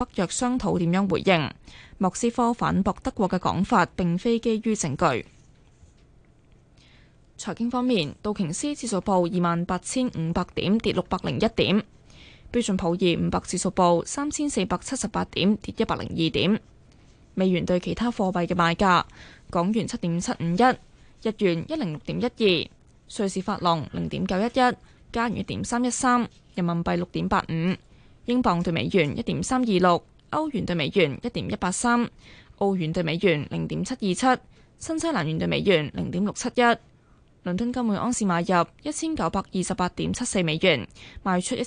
約商討點樣回應。莫斯科反駁德國嘅講法並非基於證據。財經方面，道瓊斯指數報28,500點，跌601點；標準普爾500指數報3,478點，跌102點。美元對其他貨幣嘅賣價：港元7.751，日元106.12，瑞士法郎0.911，加元1.313，人民幣6.85，英鎊對美元1.326，歐元對美元1.183，澳元對美元0.727，新西蘭元對美元0.671。倫敦金每盎司買入1928.74美元，賣出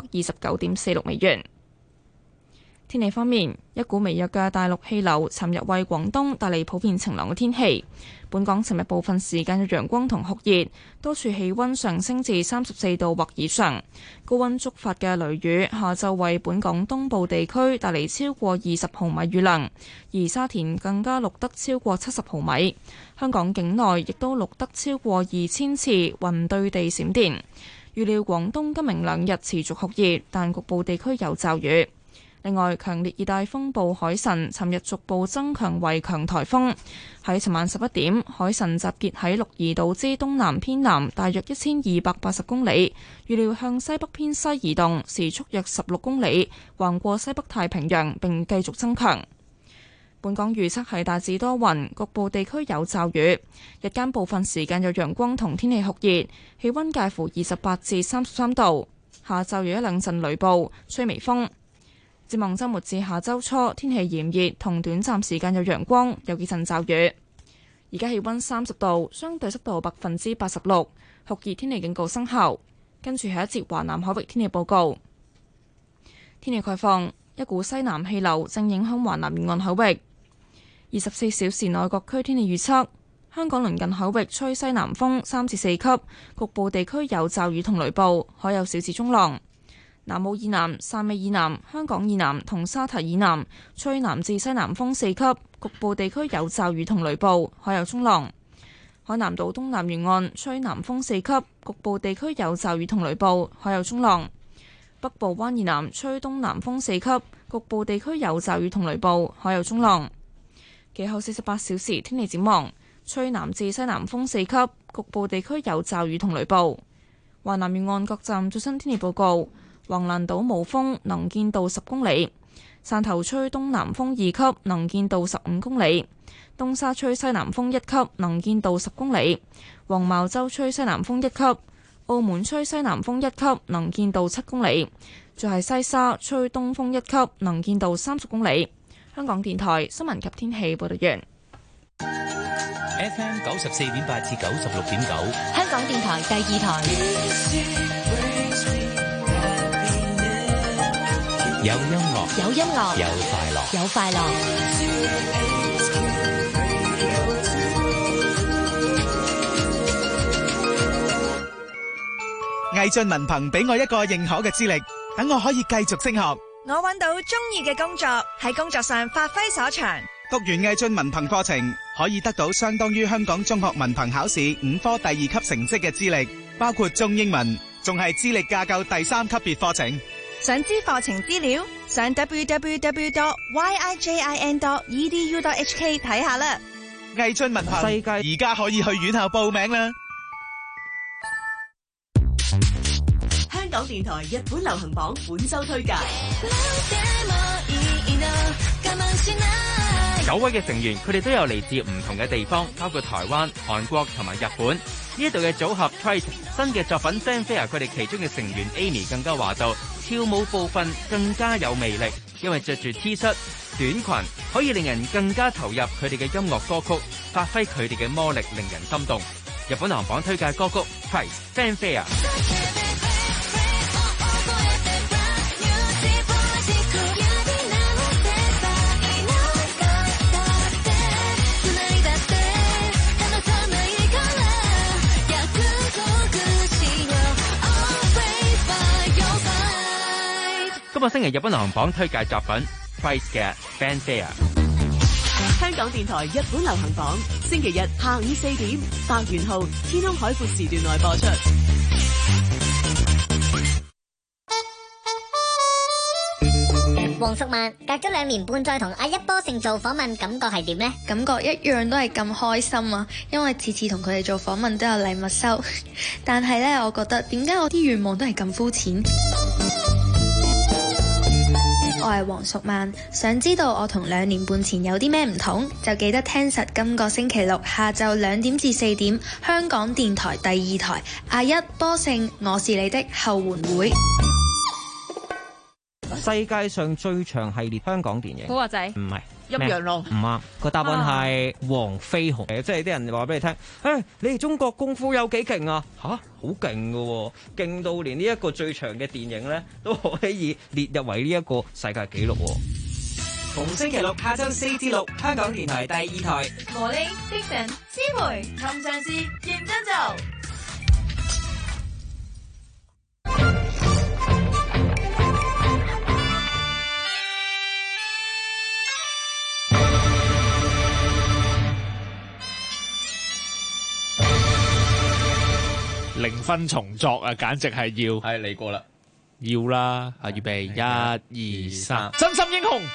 1929.46美元。天氣方面，一股微弱嘅大陸氣流尋日為廣東帶嚟普遍晴朗嘅天氣。本港尋日部分時間有陽光同酷熱，多處氣溫上升至34度或以上。高溫觸發嘅雷雨下晝為本港東部地區帶嚟超過20毫米雨量，而沙田更加錄得超過70毫米。香港境內亦都錄得超過2000次雲對地閃電。預料廣東今明兩日持續酷熱，但局部地區有驟雨。另外，強烈熱帶風暴海神尋日逐步增強為強颱風。喺尋晚11點，海神集結喺鹿兒島之東南偏南，大約1280公里，預料向西北偏西移動，時速約16公里，橫過西北太平洋並繼續增強。本港預測係大致多雲，局部地區有驟雨，日間部分時間有陽光同天氣酷熱，氣溫介乎28至33度。下晝有一兩陣雷暴，吹微風。展望週末至下週初，天氣炎熱同短暫時間有陽光，有幾陣驟雨。而家氣溫30度，相對濕度86%，酷熱天氣警告生效。跟住係一節華南海域天氣報告。天氣概況，一股西南氣流正影響華南沿岸海域。24小時內各區天氣預測：香港鄰近海域吹西南風3至4級，局部地區有驟雨同雷暴，海有小至中浪。南澳以南、汕尾以南、香港以南同沙提以南吹南至西南風4級，局部地區有驟雨同雷暴，海有中浪。海南島東南沿岸吹南風4級，局部地區有驟雨同雷暴，海有中浪。北部灣以南吹東南風4級，局部地區有驟雨同雷暴，海有中浪。其後48小時天氣展望，吹南至西南風4級，局部地區有驟雨同雷暴。華南沿岸各站最新天氣報告。橫瀾島冇風，能見度10公里；汕頭吹東南風2級，能見度15公里；東沙吹西南風1級，能見度10公里；黃茅洲吹西南風1級；澳門吹西南風1級，能見度7公里；就係西沙吹東風1級，能見度30公里。香港電台新聞及天氣報道完。 FM 94.8至96.9， 香港電台第2台。 有音樂， 有音樂， 有快樂， 有快樂。 毅進文憑俾我一個認可嘅資歷，等我可以繼續升學。 我揾到中意嘅工作，喺工作上發揮所長。 讀完毅進文憑課程，可以得到相當於香港中學文憑考試5科第2級成績嘅資歷，包括中英文，仲係資歷架構第3級別課程。 想知課程資料，上 www.yijin.edu.hk 睇下啦。 毅進文憑世界而家可以去院校報名啦。 香港電台日本流行榜本周推介。 9位嘅成員，佢哋都有嚟自唔同嘅地方，包括台灣、韓國同埋日本。呢度嘅組合 Twice 新嘅作品 Fanfare， 佢哋其中嘅成員 Amy 更加話到，跳舞部分更加有魅力，因為着住 T 恤、短裙，可以令人更加投入佢哋嘅音樂歌曲，發揮佢哋嘅魔力，令人心動。日本行榜推介歌曲 Twice Fanfare。今個星期日本流行榜推介作品 Twice 嘅 Fanfare。 香港電台日本流行榜，星期日下午4點，白元號天空海闊時段內播出。 黃淑曼隔咗2年半再同阿一波勝做訪問，感覺係點呢？ 感覺一樣都係咁開心啊！因為次次同佢哋做訪問都有禮物收，但係呢，我覺得點解我啲願望都係咁膚淺？我係黃淑曼，想知道我同2年半前有啲咩唔同，就記得聽實今個星期六下晝2點至4點，香港電台第2台阿一波勝我是你的後援會。 世界上最長系列香港電影， 古惑仔唔係陰陽路， 唔啱。個答案係黃飛鴻，即係啲人話俾你聽，你哋中國功夫有幾勁啊？吓，好勁噶，勁到連呢一個最長嘅電影咧都可以列入為呢一個世界紀錄。 逢星期六下晝4至6，香港電台第2台。 我哋精神師培，尋常事認真做。 零分重作啊，簡直係要係嚟過啦， 要啦！啊，預備1、2、3，真心英雄。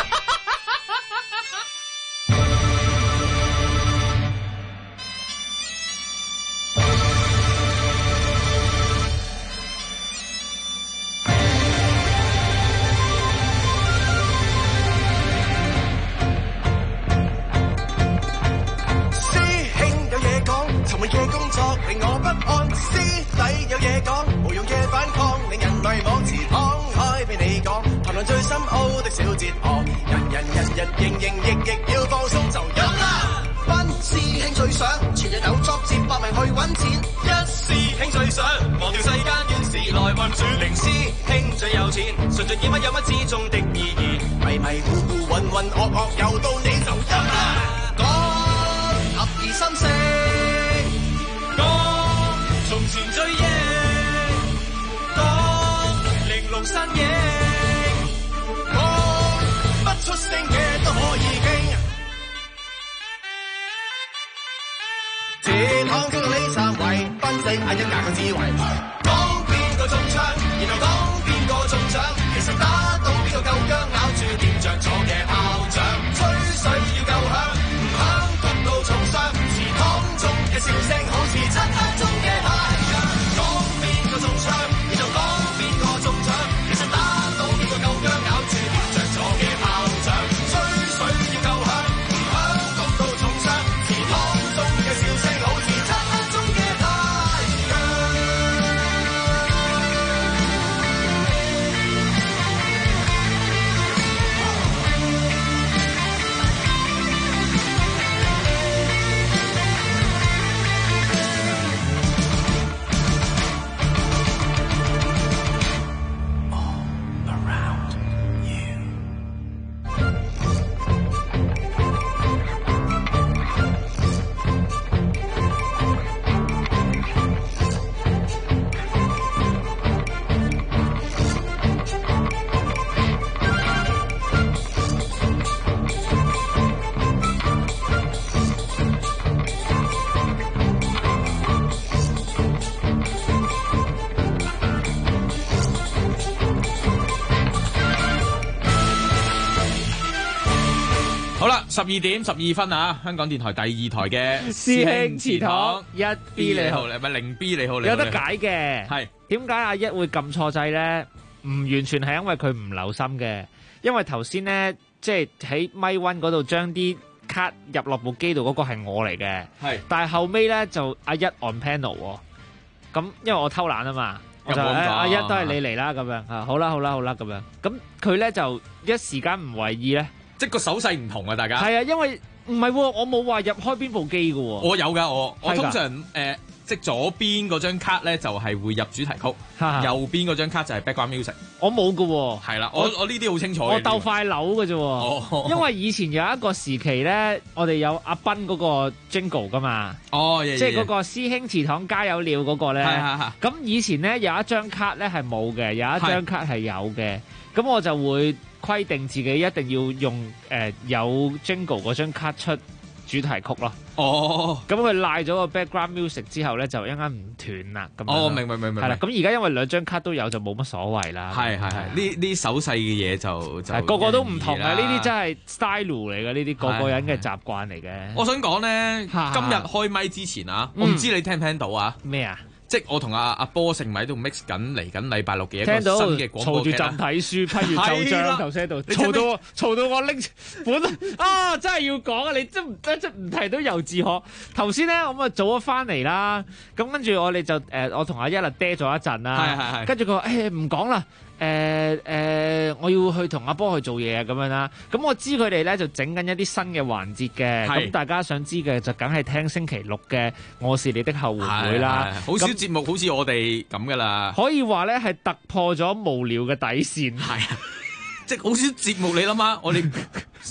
最深奧的小哲學，人營亦要放鬆就有啦。班師兄最想全日有作接搏命去揾錢，一師兄最想忘掉世間怨事來運轉，零師兄最有錢，順盡演乜有乜之中的意義，迷迷糊糊渾渾噩噩又到你就有啦。講合而心聲，講從前追憶，講玲瓏身影。出聲嘅都可以傾，這趟經過呢3位，分析阿一架嘅智慧，講邊個中槍，然後講邊個中獎，其實打到邊個夠薑，咬住點着咗嘅炮仗，吹水要夠響，唔響焗到重傷，池塘中嘅笑聲好似漆黑中嘅太陽，講邊個中槍，然後講邊個中獎，其實打到邊個夠薑，咬住點着咗嘅炮仗。 12點12分啊！香港電台第2台嘅師兄祠堂1B 你好，係咪0B 你好？ 有得解嘅， 係點解阿一會撳錯掣咧？唔完全係因為佢唔留心嘅，因為頭先咧即係喺咪 1嗰度將啲卡入落部機度嗰個係我嚟嘅， 係， 但係後尾咧就阿一 on panel 喎，咁因為我偷懶啊嘛，我就阿一都係你嚟啦咁樣啊，好啦咁樣，咁佢咧就一時間唔為意咧。 即個手勢唔同啊！大家係啊，因為唔係我冇話入開邊部機㗎喎。 我有㗎，我通常即左邊嗰張卡咧就係會入主題曲，右邊嗰張卡就係 background music。 我冇㗎喎。 係啦，我呢啲好清楚嘅。 我鬥快扭㗎啫喎。因為以前有一個時期咧，我哋有阿斌嗰個 jingle 㗎嘛。 哦， 即係嗰個師兄祠堂加油了嗰個咧。咁以前咧有一張卡咧係冇嘅，有一張卡係有嘅。咁我就會規定自己一定要用有 jingle 嗰張卡出主題曲咯。 哦， 咁佢賴咗個 background music 之後咧，就一間唔斷啦。咁哦，明。 係啦，咁而家因為兩張卡都有，就冇乜所謂啦。 係，呢手勢嘅嘢就個個都唔同嘅，呢啲真係 style 嚟嘅，呢啲個個人嘅習慣嚟嘅。 我想講咧，今日開咪之前啊，我唔知你聽唔聽到啊？ 咩啊？ 即係我同阿波盛咪喺度 mix 緊嚟緊禮拜六嘅一個聽到新嘅廣播劇啦。 嘈住朕睇書，批閱奏章，頭先喺度嘈到我拎本啊！真係要講啊！你真唔提到由自可。頭先咧，我咪早咗翻嚟啦。咁跟住我哋就我同阿一啊嗲咗一陣啦。係。跟住佢話唔講啦。我要去同阿波去做嘢啊，咁樣啦。咁我知佢哋咧就整緊一啲新嘅環節嘅。咁大家想知嘅就梗係聽星期六嘅《我是你的後援會》啦。 好少節目好似我哋咁噶啦。 可以話咧係突破咗無聊嘅底線。 係啊，即係好少節目你諗下，我哋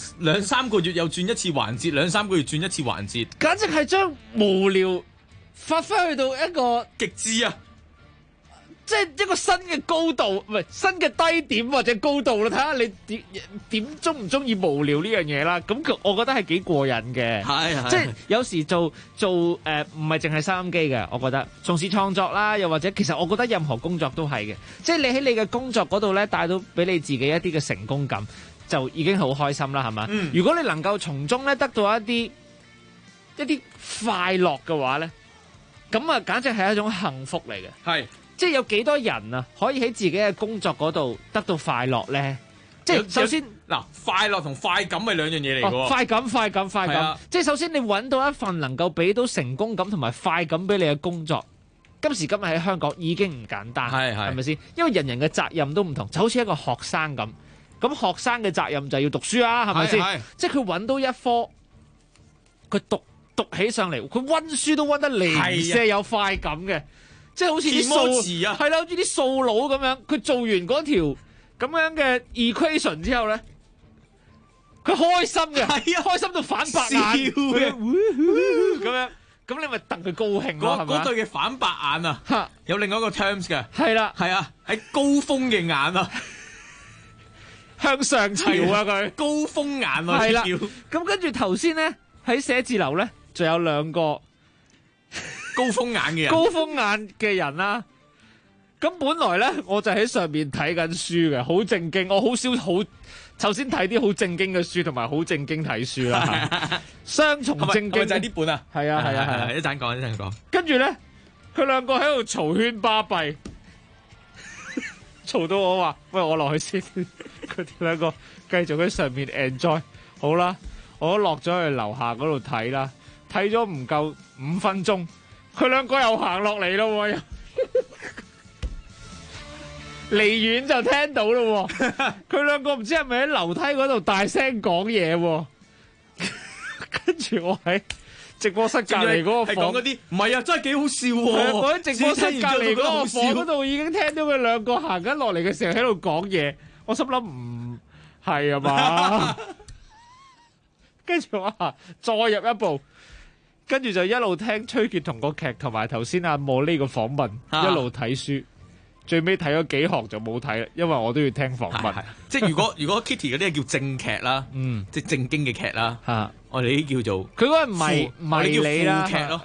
2-3個月又轉一次環節，2-3個月轉一次環節， 簡直係將無聊發揮去到一個極致啊！ 即係一個新嘅高度，唔係新嘅低點或者高度啦。睇下你點鍾唔鍾意無聊呢樣嘢啦。咁我覺得係幾過癮嘅。係即係有時做唔係淨係收音機嘅。我覺得從事創作啦，又或者其實我覺得任何工作都係嘅。即係你喺你嘅工作嗰度咧，帶到俾你自己一啲嘅成功感，就已經好開心啦，係嘛？如果你能夠從中咧得到一啲快樂嘅話咧，咁啊簡直係一種幸福嚟嘅。係。即係有幾多人啊，可以喺自己嘅工作嗰度得到快樂咧？即係首先嗱，快樂同快感係兩樣嘢嚟嘅喎。 快感。即係首先你揾到一份能夠俾到成功感同埋快感俾你嘅工作，今時今日喺香港已經唔簡單，係咪先？因為人人嘅責任都唔同，就好似一個學生咁。咁學生嘅責任就係要讀書啊，係咪先？即係佢揾到一科，佢讀起上嚟，佢溫書都溫得零舍有快感嘅。即係好似啲數啊，係啦，好似啲數佬咁樣，佢做完嗰條咁樣嘅 equation 之後咧，佢開心嘅，開心到反白眼咁樣，咁你咪戥佢高興咯，係咪？ 嗰對嘅反白眼啊，有另外一個 terms 嘅， 係啦， 係啊，喺高峰嘅眼啊， 向上朝啊佢， 高峰眼啊， 係啦，咁跟住頭先咧喺寫字樓咧，仲有兩個。 高峰眼嘅人啦， 咁本來咧我就喺上面睇緊書嘅，好正經。我好少首先睇啲好正經嘅書，同埋好正經睇書啦。雙重正經就係呢本啊， 係啊， 一陣講。 跟住咧，佢兩個喺度嘈喧巴閉，嘈到我話：喂，我落去先。佢哋兩個繼續喺上面 enjoy。好啦，我都落咗去樓下嗰度睇啦，睇咗唔夠5分鐘。佢兩個又行落嚟咯，離遠就聽到咯。佢兩個唔知係咪喺樓梯嗰度大聲講嘢，跟住我喺直播室隔離嗰個房， 講嗰啲唔係啊，真係幾好笑喎！ 我喺直播室隔離嗰個房嗰度已經聽到佢兩個行緊落嚟嘅時候喺度講嘢，我心諗唔係啊嘛，跟住我再入一步。跟住就一路聽崔潔彤個劇，同埋頭先阿莫呢個訪問，一路睇書，最尾睇咗幾行就冇睇啦，因為我都要聽訪問。 即係如果 Kitty 嗰啲係叫正劇啦，即係正經嘅劇啦。我哋呢啲叫做佢嗰個迷你啦， 劇咯，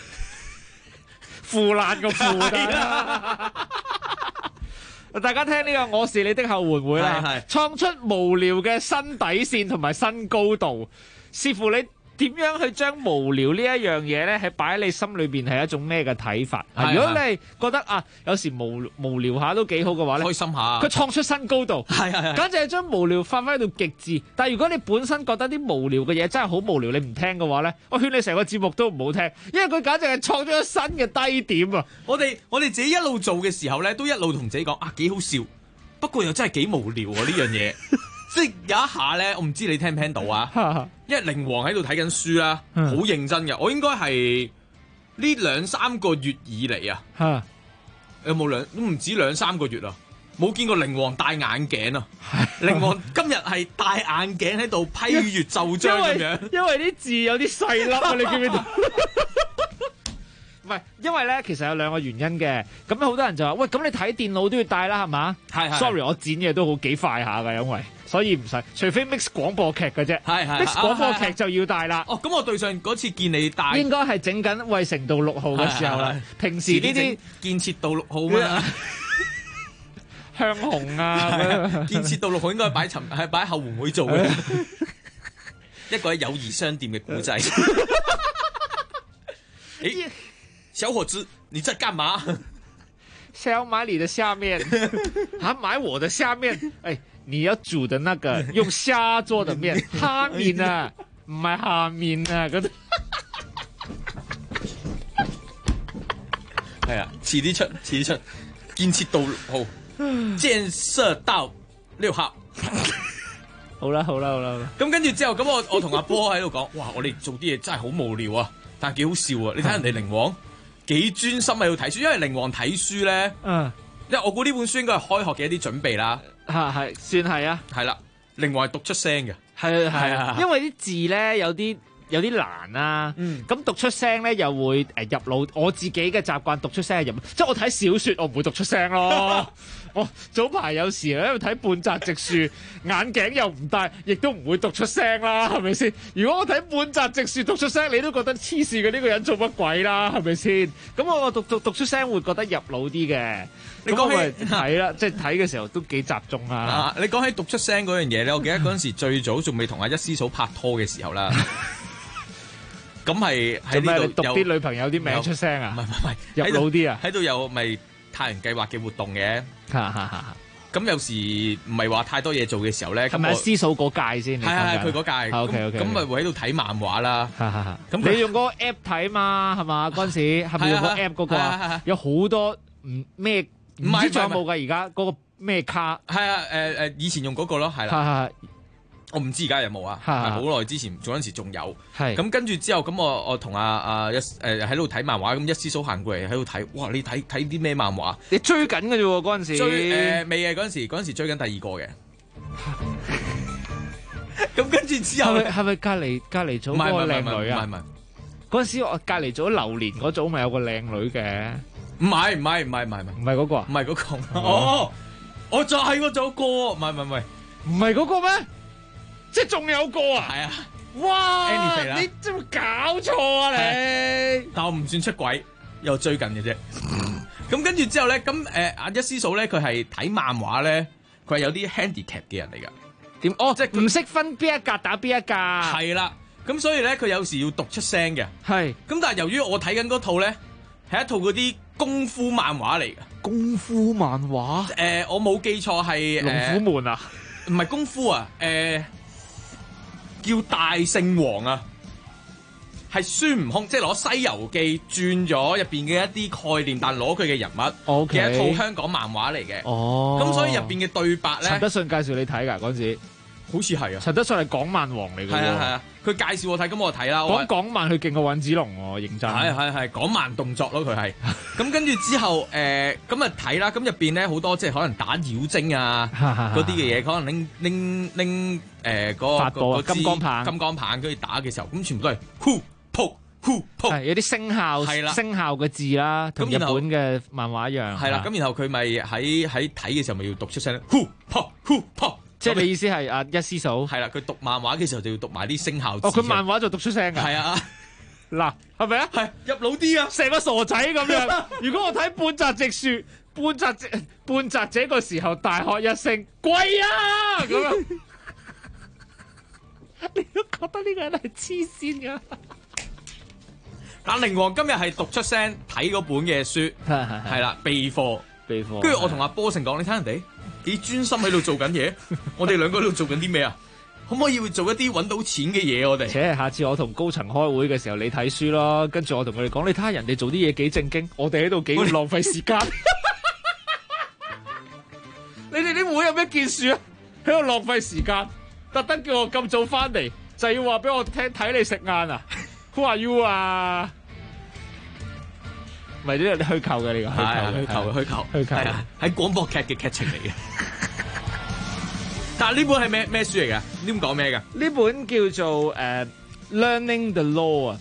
腐爛個腐啦。大家聽呢個《我是你的後援會》啦，創出無聊嘅新底線同埋新高度，視乎你點樣去將無聊呢一樣嘢咧，喺擺喺你心裏邊係一種咩嘅睇法？如果你係覺得有時無聊下都幾好嘅話咧， 開心下， 佢創出新高度，簡直係將無聊發揮到極致。但係如果你本身覺得啲無聊嘅嘢真係好無聊，你唔聽嘅話咧，我勸你成個節目都唔好聽，因為佢簡直係創咗新嘅低點啊！ 我哋自己一路做嘅時候咧，都一路同自己講幾好笑，不過又真係幾無聊呢樣嘢。即係有一下咧，我唔知你聽唔聽到啊？因為靈王喺度睇緊書啦，好認真嘅。我應該係呢2-3個月以嚟啊，有冇都唔止2-3個月啊，冇見過靈王戴眼鏡啊！靈王今日係戴眼鏡喺度批閱奏章咁樣， 因為啲字有啲細粒啊，你記唔記得？ 唔係，因為咧其實有兩個原因嘅。咁好多人就話：喂，咁你睇電腦都要帶啦，係嘛？係。Sorry， 我剪嘢都好幾快下㗎，因為所以唔使，除非 mix 廣播劇嘅啫。係 mix 廣播劇就要帶啦。 哦，咁我對上嗰次見你帶， 應該係整緊衛城道6號嘅時候啦。平時呢啲建設道6號啊。 香紅啊， 建設道6號應該係擺後援會做嘅，一個喺友誼商店嘅古仔。誒，小伙子，你在幹嘛？ 想要買你的下面，買我的下面。誒，你要煮的那個用蝦做的麵，蝦面啊，唔係下面啊，嗰啲。 係啊，遲啲出，建設道6號。建設道6號， 好啦。 咁跟住之後，咁我同阿波喺度講，哇！我哋做啲嘢真係好無聊啊，但係幾好笑啊！你睇人哋靈王幾專心喺度睇書，因為靈王睇書咧，因為我估呢本書應該係開學嘅一啲準備啦， 係算係啊， 係啦，靈王係讀出聲嘅， 係啊，因為啲字咧有啲難啊，咁讀出聲咧又會入腦。我自己嘅習慣讀出聲係入，即係我睇小説我唔會讀出聲咯。我早排有時喺度睇半澤直樹，眼鏡又唔戴，亦都唔會讀出聲啦，係咪先？如果我睇半澤直樹讀出聲，你都覺得黐線嘅呢個人做乜鬼啦，係咪先？咁我讀出聲會覺得入腦啲嘅。你講起睇啦，即係睇嘅時候都幾集中啊。 你講起讀出聲嗰樣嘢咧，我記得嗰陣時最早仲未同阿一師嫂拍拖嘅時候啦。咁係喺呢度讀啲女朋友啲名出聲啊？ 唔係入腦啲啊？ 喺度有咪太陽計劃嘅活動嘅。咁有時唔係話太多嘢做嘅時候咧， 係咪師嫂嗰屆先？ 係佢嗰屆。 OK。 咁咪會喺度睇漫畫啦。 咁你用嗰個 app 睇嘛？係嘛？嗰陣時係咪用個 app 嗰個啊？有好多咩？唔知仲有冇㗎？而家嗰個咩卡？ 係啊，以前用嗰個咯，係啦。我唔知而家有冇啊，係好耐之前嗰陣時仲有。咁跟住之後，咁我同阿喺度睇漫畫，咁一師嫂行過嚟喺度睇，哇！你睇啲咩漫畫？ 你追緊嘅啫喎，嗰陣時。 未嘅嗰陣時追緊第二個嘅。咁跟住之後， 係咪隔離組嗰個靚女啊？ 唔係。 嗰陣時我隔離組榴蓮嗰組咪有個靚女嘅？ 唔係嗰個啊？ 唔係嗰個。哦，我就係嗰組個，唔係嗰個咩？即係仲有個啊！ 係啊！ 哇！你真係搞錯啊你！ 但我唔算出軌，又追緊嘅啫。咁跟住之後咧，咁阿一師嫂咧，佢係睇漫畫咧，佢係有啲 handicap 嘅人嚟㗎。 點？哦，即係唔識分邊一格打邊一格。 係啦，咁所以咧，佢有時要讀出聲嘅。係。咁但係由於我睇緊嗰套咧，係一套嗰啲功夫漫畫嚟嘅。 功夫漫畫？ 我冇記錯係龍虎門啊？ 唔係功夫啊，叫大聖王啊，係孫悟空，即係攞《西遊記》轉咗入邊嘅一啲概念，但攞佢嘅人物嘅一套香港漫畫嚟嘅。哦，咁所以入邊嘅對白咧， 陳德信介紹你睇㗎嗰陣時， 好似係啊。 陳德信係港漫王嚟㗎喎。係啊，佢介紹我睇，咁我睇啦。 講港漫佢勁過尹子龍喎，認真。 係港漫動作咯，佢係。咁跟住之後，咁啊睇啦，咁入邊咧好多即係可能打妖精啊嗰啲嘅嘢，可能拎嗰個金剛棒，跟住打嘅時候，咁全部都係呼撲呼撲， 係有啲聲效嘅字啦，同日本嘅漫畫一樣。 係啦，咁然後佢咪喺睇嘅時候咪要讀出聲呼撲呼撲。 即係你意思係阿一師嫂？ 係啦，佢讀漫畫嘅時候就要讀埋啲聲效字。 哦，佢漫畫就讀出聲㗎。係啊。 嗱，係咪啊？係入腦啲啊， 成個傻仔咁樣。如果我睇半澤直樹，半澤這個時候大喝一聲貴啊咁樣，你都覺得呢個人係黐線㗎。 但靈王今日係讀出聲睇嗰本嘅書，係啦備課。跟住我同阿波成講，你睇人哋幾專心喺度做緊嘢，我哋兩個喺度做緊啲咩啊？可唔可以做一啲揾到錢嘅嘢？我哋且下次我同高層開會嘅時候，你睇書咯，跟住我同佢哋講，你睇下人哋做啲嘢幾正經，我哋喺度幾浪費時間。你哋啲會有咩建樹啊？喺度浪費時間，特登叫我咁早翻嚟，就要話俾我聽睇你食晏啊 ？Who are you 啊？唔係呢個虛構嘅呢個虛構係啊，喺廣播劇嘅劇情嚟嘅。但係呢本係咩書嚟㗎？呢本講咩㗎？ 呢本叫做Learning the Law 啊，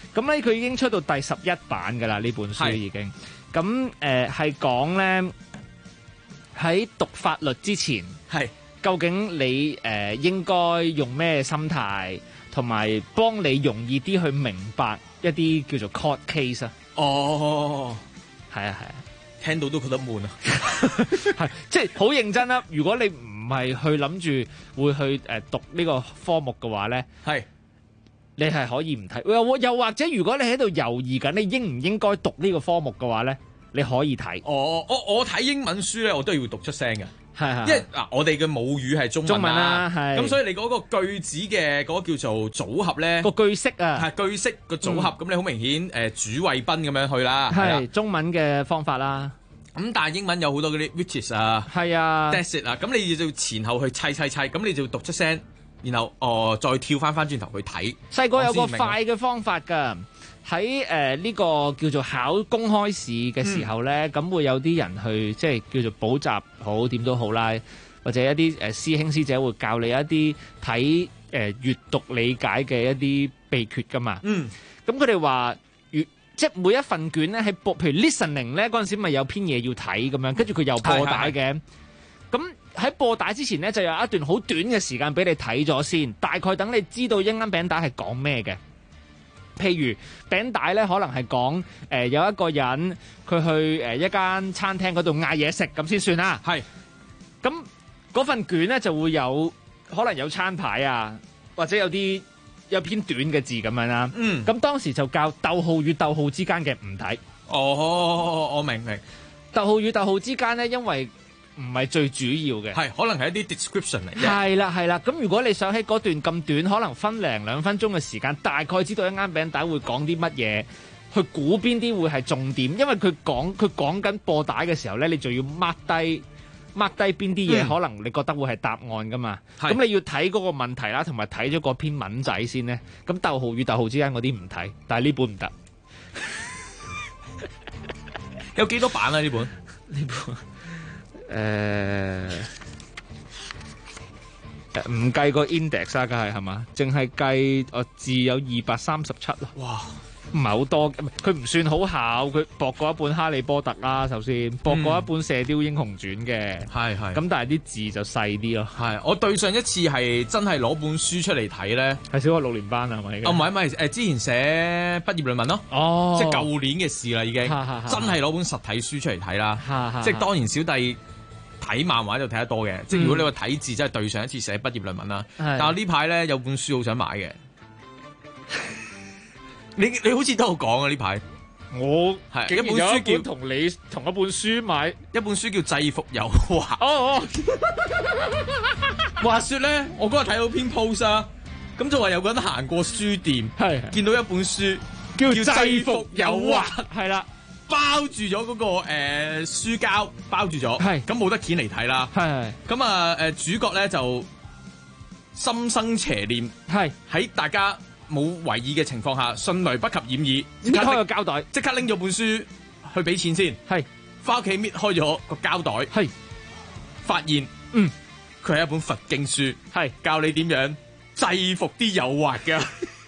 咁咧佢已經出到第11版㗎啦，呢本書已經。咁係講咧喺讀法律之前，究竟你應該用咩心態，同埋幫你容易啲去明白一啲叫做 court case 啊。 哦， 係啊， 聽到都覺得悶啊。 係即係好認真啦。如果你唔係去諗住會去讀呢個科目嘅話咧，你係可以唔睇。又或者如果你喺度猶豫緊，你應唔應該讀呢個科目嘅話咧，你可以睇。 我睇英文書咧，我都要讀出聲嘅。 係因為我哋嘅母語係中文啦， 係咁所以你嗰個句子嘅嗰個叫做組合咧， 個句式啊， 係句式個組合，咁你好明顯主謂賓咁樣去啦， 係中文嘅方法啦。 咁但係英文有好多嗰啲 which is 啊，係啊 ，that's it 啊，咁你就前後去砌，咁你就讀出聲，然後再跳翻轉頭去睇。 細個有個快嘅方法㗎。喺呢個叫做考公開試嘅時候咧，咁會有啲人去即係叫做補習好點都好啦，或者一啲師兄師姐會教你一啲睇閱讀理解嘅一啲秘訣噶嘛。咁佢哋話即係每一份卷咧喺播，譬如 listening 咧嗰陣時咪有篇嘢要睇咁樣，跟住佢又播帶嘅。咁喺播帶之前咧就有一段好短嘅時間俾你睇咗先，大概等你知道一啱餅帶係講咩嘅。譬如餅帶咧，可能係講有一個人佢去一間餐廳嗰度嗌嘢食咁先算啦。係，咁嗰份卷咧就會有可能有餐牌啊，或者有篇短嘅字咁樣啦。咁當時就教逗號與逗號之間嘅唔睇。我明。逗號與逗號之間咧，因為唔係最主要嘅，係可能係一啲 description 嚟嘅。係啦，咁如果你想喺嗰段咁短，可能分零2分鐘嘅時間，大概知道一啱餅帶會講啲乜嘢，去估邊啲會係重點，因為佢講緊播帶嘅時候咧，你就要 mark 低邊啲嘢，可能你覺得會係答案噶嘛。咁你要睇嗰個問題啦，同埋睇咗嗰篇文仔先咧。咁逗號與逗號之間嗰啲唔睇，但係呢本唔得。 有幾多版啊？呢本？ 唔計個 index 啊，梗係嘛？淨係計字有237咯。哇，唔係好多，佢唔算好考，佢薄過一本《哈利波特》啦，首先薄過一本《射雕英雄傳》嘅。係。咁但係啲字就細啲咯。係，我對上一次係真係攞本書出嚟睇咧，係小學6年班啊，係咪？唔係之前寫畢業論文咯。即係舊年嘅事啦，已經真係攞本實體書出嚟睇啦。即係當然小弟睇漫畫就睇得多嘅，即係如果你話睇字，真係對上一次寫畢業論文啦。但係呢排咧有本書好想買嘅，你好似都有講啊呢排。我係一本書叫同你同一本書買一本書叫《制服誘惑》。話說咧，我嗰日睇到篇 post 啊，咁就話有個人行過書店，見到一本書叫《制服誘惑》，係啦。包住咗嗰個書膠，包住咗，咁冇得掀嚟睇啦。咁啊主角咧就心生邪念，喺大家冇為意嘅情況下，迅雷不及掩耳，搣開個膠袋，即刻拎咗本書去俾錢先，翻屋企搣開咗個膠袋，發現佢係一本佛經書，教你點樣制服啲誘惑㗎。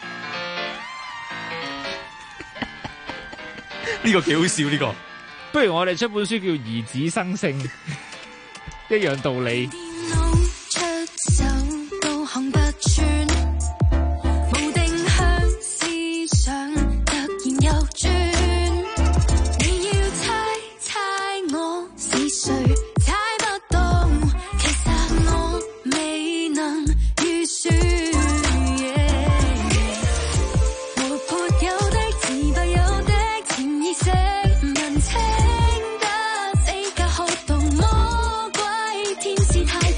呢個幾好笑，呢個不如我哋出本書叫兒子生性，一樣道理。 天使太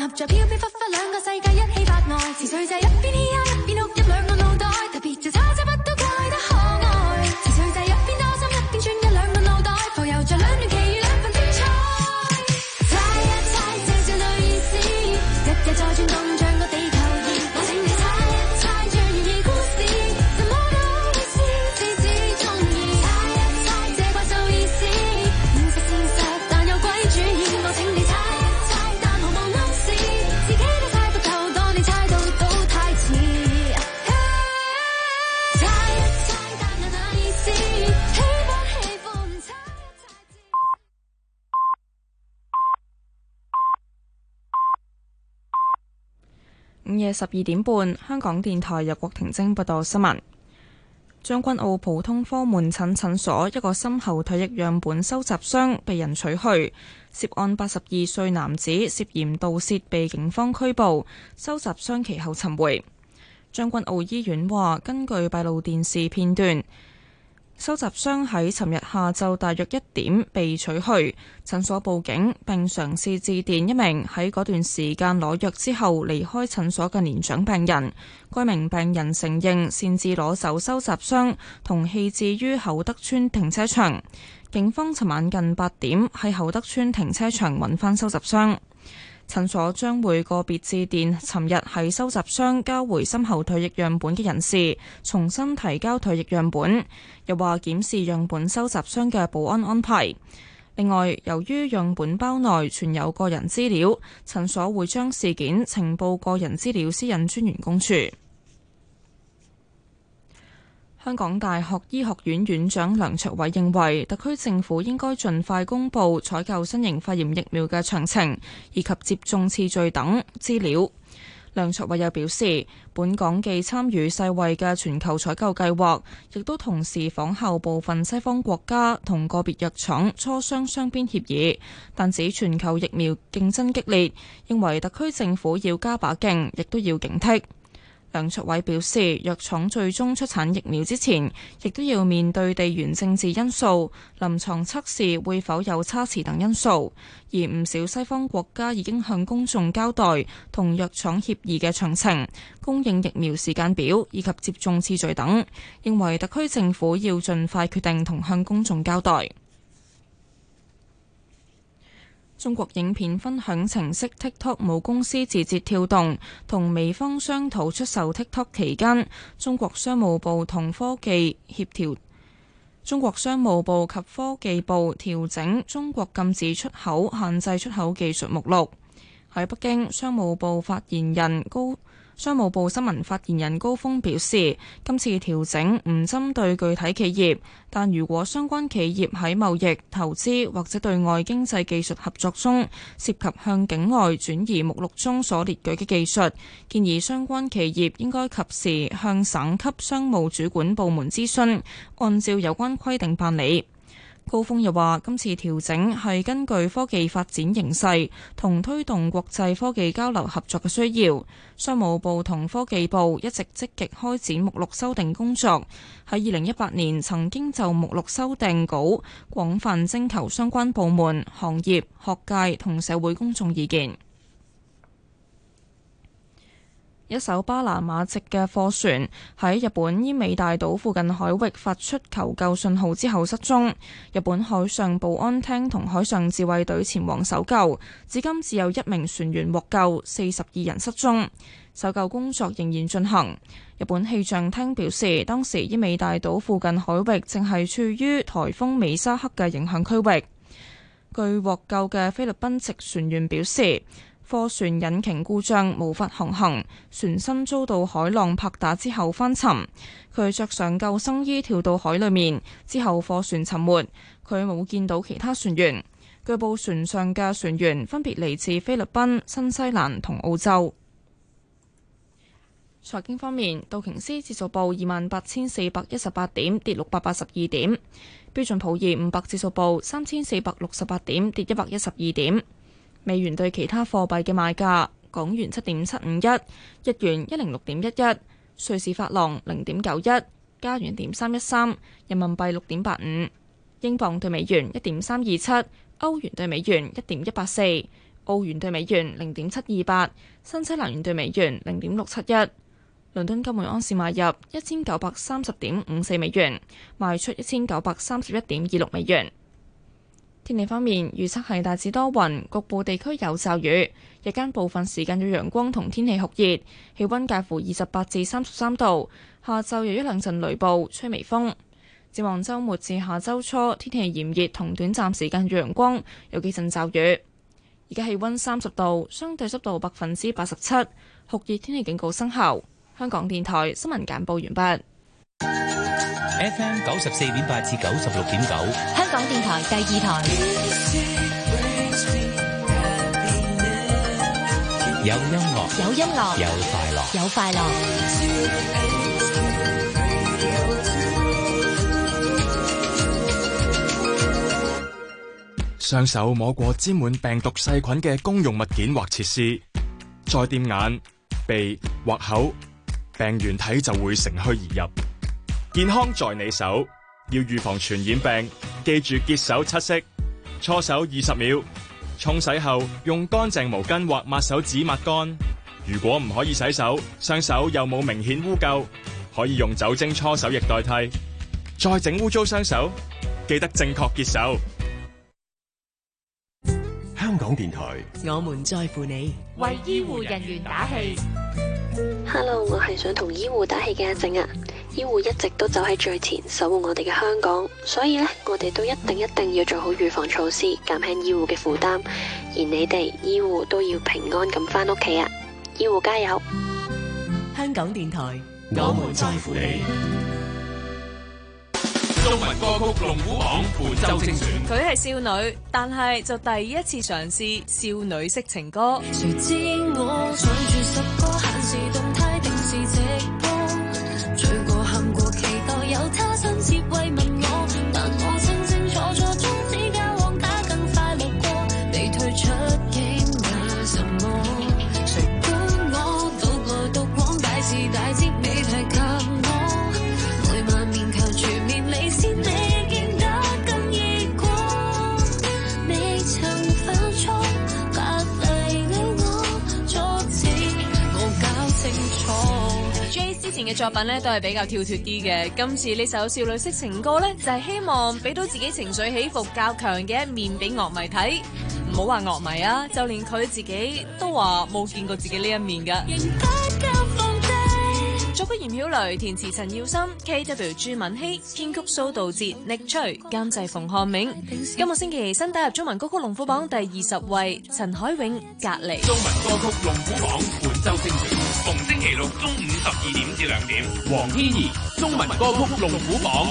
合着飄飄忽忽兩個世界一起發呆，詞緒就一邊嘻哈一邊錄入兩個腦袋，特別就猜測不到怪得可愛，詞緒就一邊多心一邊轉一兩個腦袋，浮遊着兩段奇遇兩份精彩，猜一猜這少女意思，日日在轉動像個地球儀，我請你猜一猜像懸疑故事，什麼都會是次次中意，猜一猜這怪獸意思，現實但有鬼主意，我請你猜一猜但毫無暗示，自己都猜不透，當你猜到都太遲，猜一猜但有那意思，喜不喜歡猜一猜知。 午夜12點半，香港電台由郭婷晶報道新聞。將軍澳普通科門診診所一個深喉唾液樣本收集箱被人取去，涉案82歲男子涉嫌盜竊被警方拘捕，收集箱其後尋回。將軍澳醫院話，根據閉路電視片段，收集箱喺尋日下晝大約1點被取去，診所報警並嘗試致電一名喺嗰段時間攞藥之後離開診所嘅年長病人。該名病人承認擅自攞走收集箱同棄置於厚德邨停車場。警方尋晚近8點喺厚德邨停車場揾返收集箱。診所將會個別致電尋日喺收集箱交回深喉唾液樣本嘅人士，重新提交唾液樣本。又話檢視樣本收集箱嘅保安安排。另外，由於樣本包內存有個人資料，診所會將事件呈報個人資料私隱專員公署。香港大學醫學院院長梁卓偉認為，特區政府應該盡快公布採購新型肺炎疫苗嘅詳情以及接種次序等資料。梁卓偉又表示，本港既參與世衛嘅全球採購計劃，亦都同時仿效部分西方國家同個別藥廠磋商雙邊協議，但指全球疫苗競爭激烈，認為特區政府要加把勁，亦都要警惕。梁卓偉表示，藥廠最終出產疫苗之前，亦都要面對地緣政治因素、臨床測試會否有差池等因素，而唔少西方國家已經向公眾交代同藥廠協議嘅詳情、供應疫苗時間表以及接種次序等，認為特區政府要盡快決定同向公眾交代。中國影片分享程式 TikTok 母公司字節跳動同美方商討出售 TikTok 期間，中國商務部及科技部調整中國禁止出口、限制出口技術目錄。喺北京，商務部新聞發言人高峰表示，今次調整唔針對具體企業，但如果相關企業喺貿易、投資或者對外經濟技術合作中涉及向境外轉移目錄中所列舉嘅技術，建議相關企業應該及時向省級商務主管部門諮詢，按照有關規定辦理。高峰又話，今次調整係根據科技發展形勢同推動國際科技交流合作嘅需要，商務部同科技部一直積極開展目錄修訂工作。喺2018年曾經就目錄修訂稿廣泛徵求相關部門、行業、學界同社會公眾意見。一艘巴拿馬籍嘅貨船喺日本奄美大島附近海域發出求救信號之後失蹤，日本海上保安廳同海上自衛隊前往搜救，至今只有1名船員獲救，42人失蹤，搜救工作仍然進行。日本氣象廳表示，當時奄美大島附近海域正係處於颱風美沙克嘅影響區域。據獲救嘅菲律賓籍船員表示，貨船引擎故障無法航行，船身遭到海浪拍打之後翻沉。佢着上救生衣跳到海裡面，之後貨船沉沒，佢冇見到其他船員。據報船上嘅船員分別嚟自菲律賓、新西蘭同澳洲。財經方面，道瓊斯指數報28,418點，跌682點；標準普爾500指數報3,468點，跌112點。美元對其他貨幣嘅賣價：港元7.751，日元106.11，瑞士法郎0.91，加元0.313，人民幣6.85，英鎊對美元1.327，歐元對美元1.184， 澳元對美元0.728，新西蘭元對美元0.671。倫敦金每盎司買入1930.54美元，賣出1931.26美元。天氣方面，預測係大致多雲，局部地區有驟雨，日間部分時間有陽光同天氣酷熱，氣溫介乎28至33度。下晝有一兩陣雷暴，吹微風。展望週末至下週初，天氣炎熱同短暫時間有陽光，有幾陣驟雨。而家氣溫30度，相對濕度87%，酷熱天氣警告生效。香港電台新聞簡報完畢。 FM 94.8至96.9， 香港電台第二台。 有音樂， 有音樂， 有快樂， 有快樂。 雙手摸過沾滿病毒細菌嘅公用物件或設施，再掂眼、鼻或口，病原體就會乘虛而入。健康在你手，要預防傳染病，記住潔手七式：搓手20秒，沖洗後用乾淨毛巾或抹手紙抹乾。如果唔可以洗手，雙手又冇明顯污垢，可以用酒精搓手液代替。再整污糟雙手，記得正確潔手。 香港電台， 我們在乎你， 為醫護人員打氣。 Hello， 我係想同醫護打氣嘅阿靜啊！醫護一直都走喺最前，守護我哋嘅香港，所以呢，我哋都一定要做好預防措施，減輕醫護嘅負擔。而你哋醫護都要平安咁返屋企啊！醫護加油！ 香港電台， 我們在乎你。 中文歌曲龍虎榜本周精選。 佢係少女，但係就第一次嘗試少女式情歌。 誰知我唱住10歌，限時動態定時直播，醉過喊過，期待有他親切慰問我，但我清清楚楚終止交往，他更快樂過，被退出應為什麼？誰管我獨來獨往，大是大節未提及我，每晚勉強全面離線，你見得更熱過，未曾犯錯，隔離了我，阻止我搞清楚。 J 之前嘅作品呢都係比較跳脫啲嘅，今次呢首少女式情歌呢，就係希望俾到自己情緒起伏較強嘅一面俾樂迷睇。唔好話樂迷啊，就連佢自己都話冇見過自己呢一面㗎。作曲嚴曉蕾，填詞陳耀森 ，KW 朱敏希，編曲蘇道哲、力吹，監製馮漢銘。今個星期新打入中文歌曲龍虎榜第20位，陳凱詠隔離。 中文歌曲龍虎榜本周精選，逢星期六中午12點至2點。黃天怡，中文歌曲龍虎榜。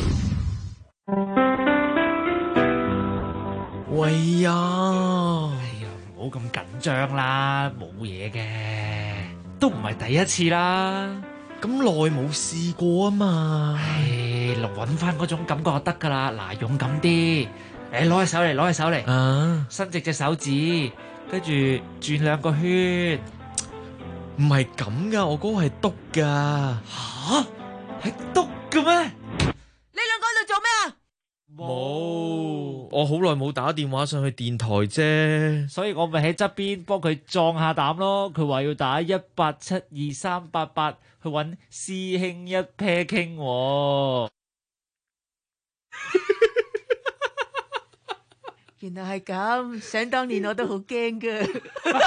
喂呀，唔好咁緊張啦，冇嘢嘅，都唔係第一次啦。 咁耐冇試過啊嘛， 揾翻嗰種感覺就得噶啦。嗱，勇敢啲，攞隻手嚟，攞隻手嚟，伸直隻手指，跟住轉2個圈。 唔係咁噶，我嗰個係篤噶。 吓？係篤嘅咩？ 你兩個喺度做咩啊？ 冇，我好耐冇打電話上去電台啫， 所以我咪喺側邊幫佢壯下膽咯。佢話要打18723888去揾師兄一 pair 傾。 原來係咁，想當年我都好驚噶。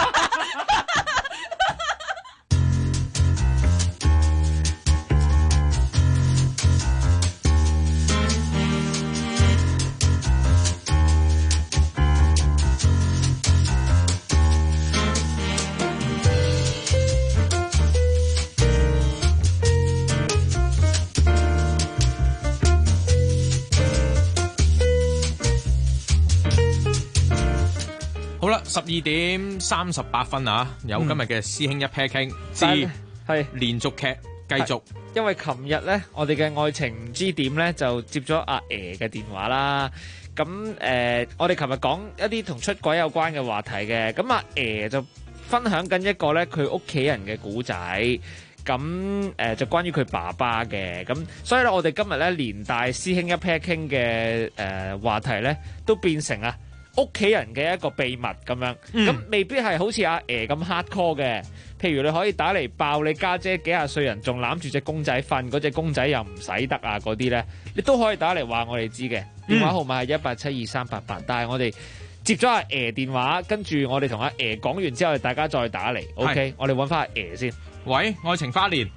好啦，12:38啊，有今日嘅師兄一 pair 傾， 係連續劇繼續。 因為琴日咧，我哋嘅愛情唔知點咧，就接咗阿爺嘅電話啦。咁我哋琴日講一啲同出軌有關嘅話題嘅，咁阿爺就分享緊一個咧佢屋企人嘅故仔。咁就關於佢爸爸嘅，咁所以咧我哋今日咧連帶師兄一 pair 傾嘅話題咧，都變成啊屋企人嘅一個秘密咁樣，咁未必係好似阿爺咁 hardcore 嘅。譬如你可以打嚟爆你家姐幾廿歲人仲攬住隻公仔瞓，嗰隻公仔又唔使得啊嗰啲咧，你都可以打嚟話我哋知嘅。電話號碼係1872388，但係我哋接咗阿爺電話，跟住我哋同阿爺講完之後，大家再打嚟。OK， 我哋揾翻阿爺先。 喂，愛情花蓮。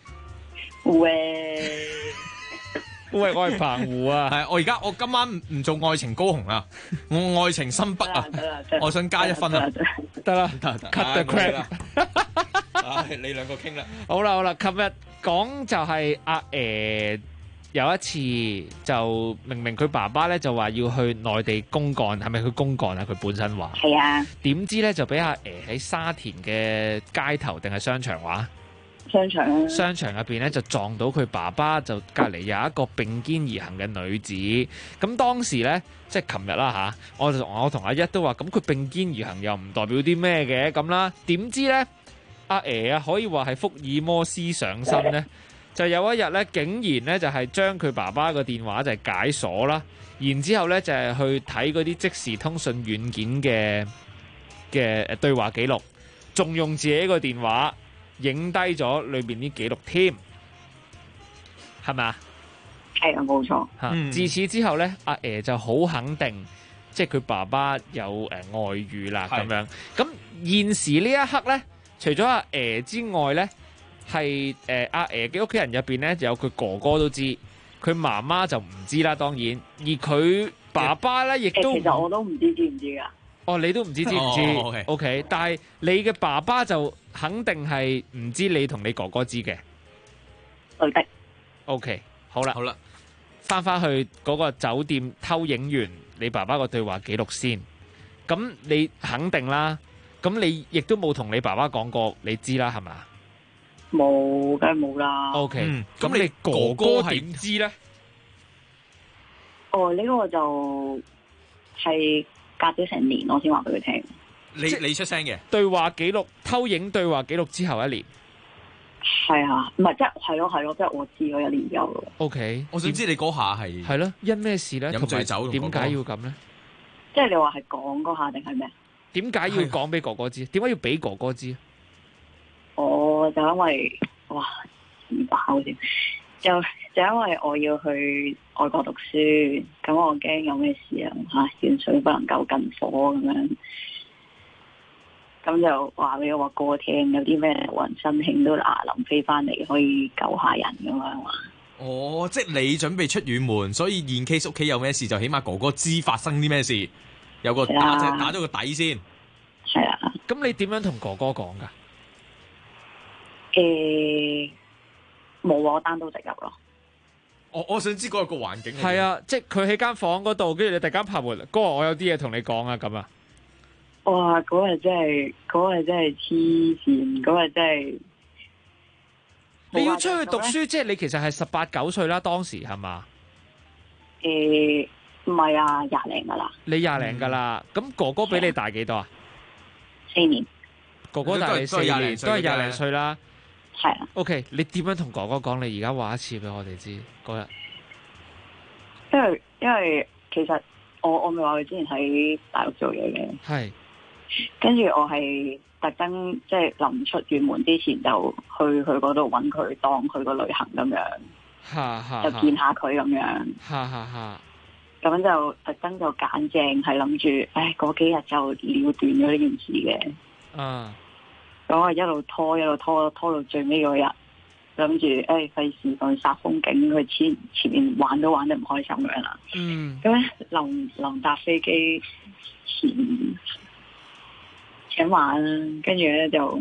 喂，我係澎湖啊！ 係我今晚唔做愛情高雄啊，我愛情新北啊，我想加1分啊， 得啦 ，cut the crap 唉，你兩個傾啦。 好啦，琴日講就係阿有一次就明佢爸爸咧就話要去內地公幹，係咪去公幹啊？佢本身話係啊， 點知咧就俾阿喺沙田嘅街頭定係商場話？商場入邊咧就撞到佢爸爸，就隔離有一個並肩而行嘅女子。咁當時咧即係琴日啦嚇，我同阿一都話，咁佢並肩而行又唔代表啲咩嘅咁啦。點知咧阿可以話係福爾摩斯上身咧，就有一日咧竟然咧就係將佢爸爸個電話就係解鎖啦，然之後咧就係去睇嗰啲即時通訊軟件嘅對話記錄，仲用自己個電話影低咗裏邊啲記錄添，係咪啊？ 係啊，冇錯。 自此之後咧，阿就好肯定，即係佢爸爸有外遇啦咁樣。咁現時呢一刻咧，除咗阿之外咧，係阿嘅屋企人入邊咧，有佢哥哥都知，佢媽媽就唔知啦，當然。而佢爸爸咧，亦都其實我都唔知唔知噶。 哦，你都唔知唔知？OK，但係你嘅爸爸就肯定係唔知你同你哥哥知嘅。 對的。 OK， 好啦，翻去嗰個酒店偷影完你爸爸個對話記錄先。咁你肯定啦，咁你亦都冇同你爸爸講過，你知啦係咪？ 冇，梗係冇啦。 OK，咁你哥哥點知咧？ 呢個就係隔咗成年，我先話俾佢聽。 你出聲嘅對話記錄，偷影對話記錄之後1年。 係啊，唔係即係咯，即係我知咗1年之後咯。 OK， 我想知你嗰下係咯，因咩事咧？ 飲醉酒點解要咁咧？ 即係你話係講嗰下定係咩？ 點解要講俾哥哥知？點解要俾哥哥知？ 我就因為唔爆先，就因為我要去外國讀書，咁我驚有咩事啊遠水不能救近火咁樣，咁就話俾我哥聽，有啲咩雲新慶都臨飛翻嚟，可以救下人咁樣話。 哦，即係你準備出遠門，所以現 case 屋企有咩事，就起碼哥哥知發生啲咩事，有個打咗個底先。 係啊。 咁你點樣同哥哥講噶？ 冇我單刀直入咯。 我想知嗰個環境係啊，即係佢喺間房嗰度，跟住你突然間拍門，哥我有啲嘢同你講啊，咁啊。 哇！嗰日真係黐線，嗰日真係。 你要出去讀書，即係你其實係18、19歲啦，當時係嘛？ 唔係啊，20零噶啦。 你20零噶啦，咁哥哥比你大幾多啊 ？4年。 哥哥大你4年，都係20零歲啦。 係啊。 OK， 你點樣同哥哥講？你而家話一次俾我哋知嗰日。 因為其實我咪話佢之前喺大陸做嘢嘅。 係。 跟住我係特登即係臨出遠門之前就去嗰度揾佢，當佢個旅行咁樣，就見下佢咁樣。咁就特登就揀正係諗住，嗰幾日就了斷咗呢件事嘅。咁我一路拖到最尾嗰日，諗住費事去煞風景，佢前面玩都玩得唔開心咁樣啦。咁咧臨搭飛機前晚，跟住咧就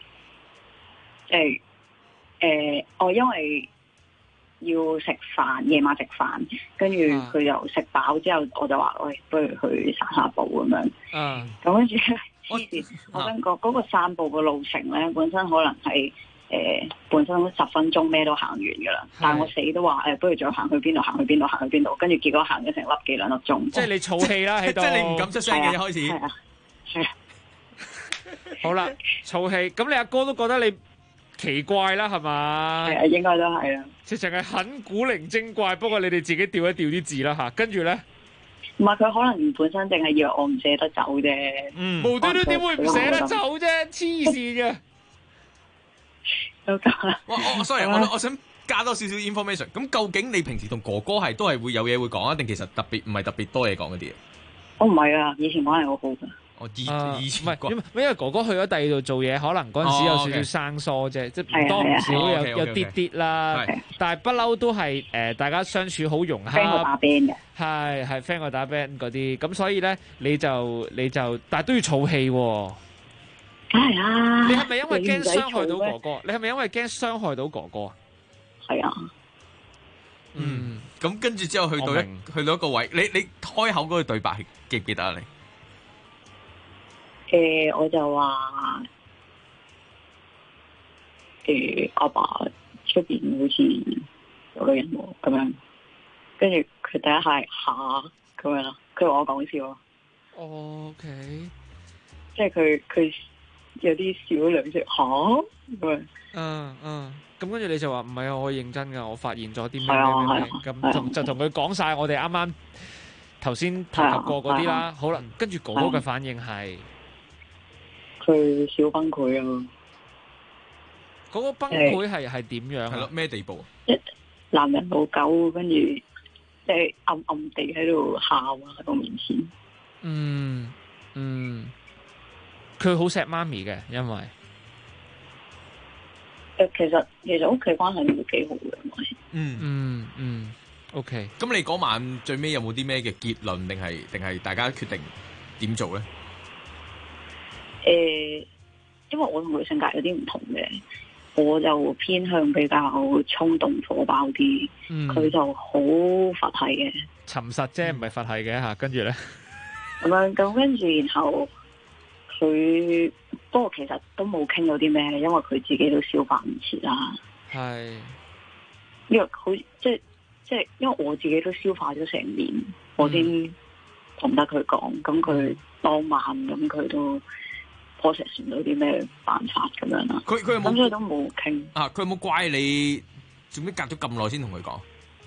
因為要食飯，夜晚食飯，跟住佢又食飽之後，我就話喂，不如去散下步咁樣。咁跟住我想講嗰個散步嘅路程咧，本身可能係本身10分鐘咩都行完噶啦，但係我死都話不如再行去邊度，跟住結果行咗成粒幾兩粒鐘。即係你儲氣啦喺度， 即係你唔敢出聲嘅一開始。 係啊。 好啦，儲氣，咁你阿哥都覺得你奇怪啦，係嘛？ 係啊，應該都係啊。 直情係很古靈精怪，不過你哋自己調一調啲字啦吓，跟住咧， 唔唔係佢可能本身淨係以為我唔捨得走啫， 無端端點會唔捨得走啫？黐線嘅。 我 sorry，我想加多少少 information。咁究竟你平時同哥哥係都係會有嘢會講啊？定其實特別唔係特別多嘢講嗰啲嘢？ 我唔係啊，以前關係好好㗎。 以前唔係，因為哥哥去咗第二度做嘢，可能嗰陣時有少少生疏啫，即係唔多唔少有啲啲啦。但係不嬲都係大家相處好融洽。 friend 我打 band 嘅， 係 friend 我打 band 嗰啲，咁所以咧你就，但係都要儲氣喎。 梗係啦。 你係咪因為驚傷害到哥哥？你係咪因為驚傷害到哥哥啊？ 係啊。 咁跟住之後去到一個位，你開口嗰句對白記唔記得啊？你？ 我就話阿爸出邊好似有個人喎咁樣，跟住佢第一下嚇咁樣啦，佢話我講笑咯。 OK， 即係佢有啲笑咗兩聲嚇咁樣。 咁跟住你就話唔係啊，我認真㗎，我發現咗啲咩咁，就同佢講晒我哋啱啱頭先提及過嗰啲啦。好啦，跟住哥哥嘅反應係。 佢小崩潰啊！ 嗰個崩潰係點樣？ 係咯，咩地步？ 男人老狗，跟住即係暗暗地喺度喊啊！喺我面前。 佢好錫媽咪嘅，因為其實屋企關係都幾好嘅。 OK。 咁你嗰晚最尾有冇啲咩嘅結論，定係大家決定點做咧？ 因為我同佢性格有啲唔同嘅，我就偏向比較衝動火爆啲，佢就好佛系嘅， 沉實啫，唔係佛系嘅吓。跟住咧， 咁跟住然後佢，不過其實都冇傾到啲咩，因為佢自己都消化唔切啦。 係， 因為好即係，因為我自己都消化咗成年，我先同得佢講，咁佢當晚咁佢都。我成日算到啲咩辦法咁樣啦， 佢有冇？ 咁所以都冇傾。 啊，佢有冇怪你？做咩隔咗咁耐先同佢講？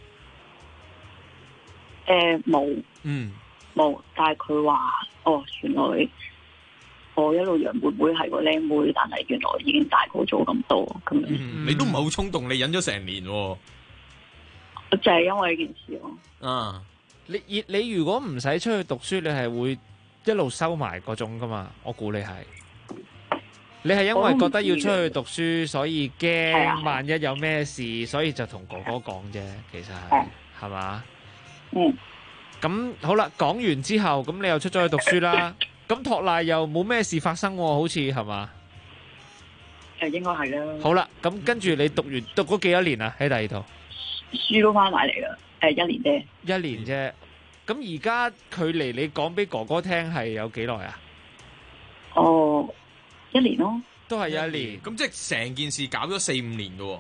冇。冇。但係佢話：原來我一路養妹妹係個靚妹，但係原來已經大個咗咁多咁樣。 你都唔係好衝動，你忍咗成年喎。 就係因為呢件事咯。 你如果唔使出去讀書，你係會一路收埋嗰種噶嘛？我估你係。你係因為覺得要出去讀書，所以驚萬一有咩事，所以就同哥哥講啫。其實係嘛？咁好啦，講完之後，咁你又出咗去讀書啦。咁托賴又冇咩事發生喎，好似係嘛？ 應該係啦。 好啦，咁跟住你讀嗰幾多年啊？喺第二度書都翻埋嚟啦。1年啫。 1年啫。咁而家距離你講俾哥哥聽係有幾耐啊 ？1年咯， 都係1年。 咁即係成件事搞咗4-5年嘅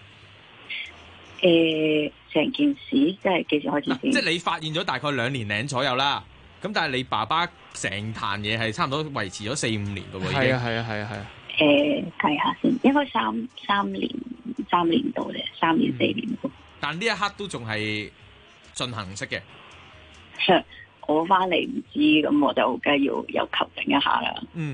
喎。成件事即係幾時開始？ 即係你發現咗大概2年零左右啦。咁但係你爸爸成壇嘢係差唔多維持咗4-5年嘅喎。 係啊。 計下先，應該3年到嘅，3年4年到。 但呢一刻都仲係進行式嘅。 我翻嚟唔知，咁我就梗係要有求證一下啦。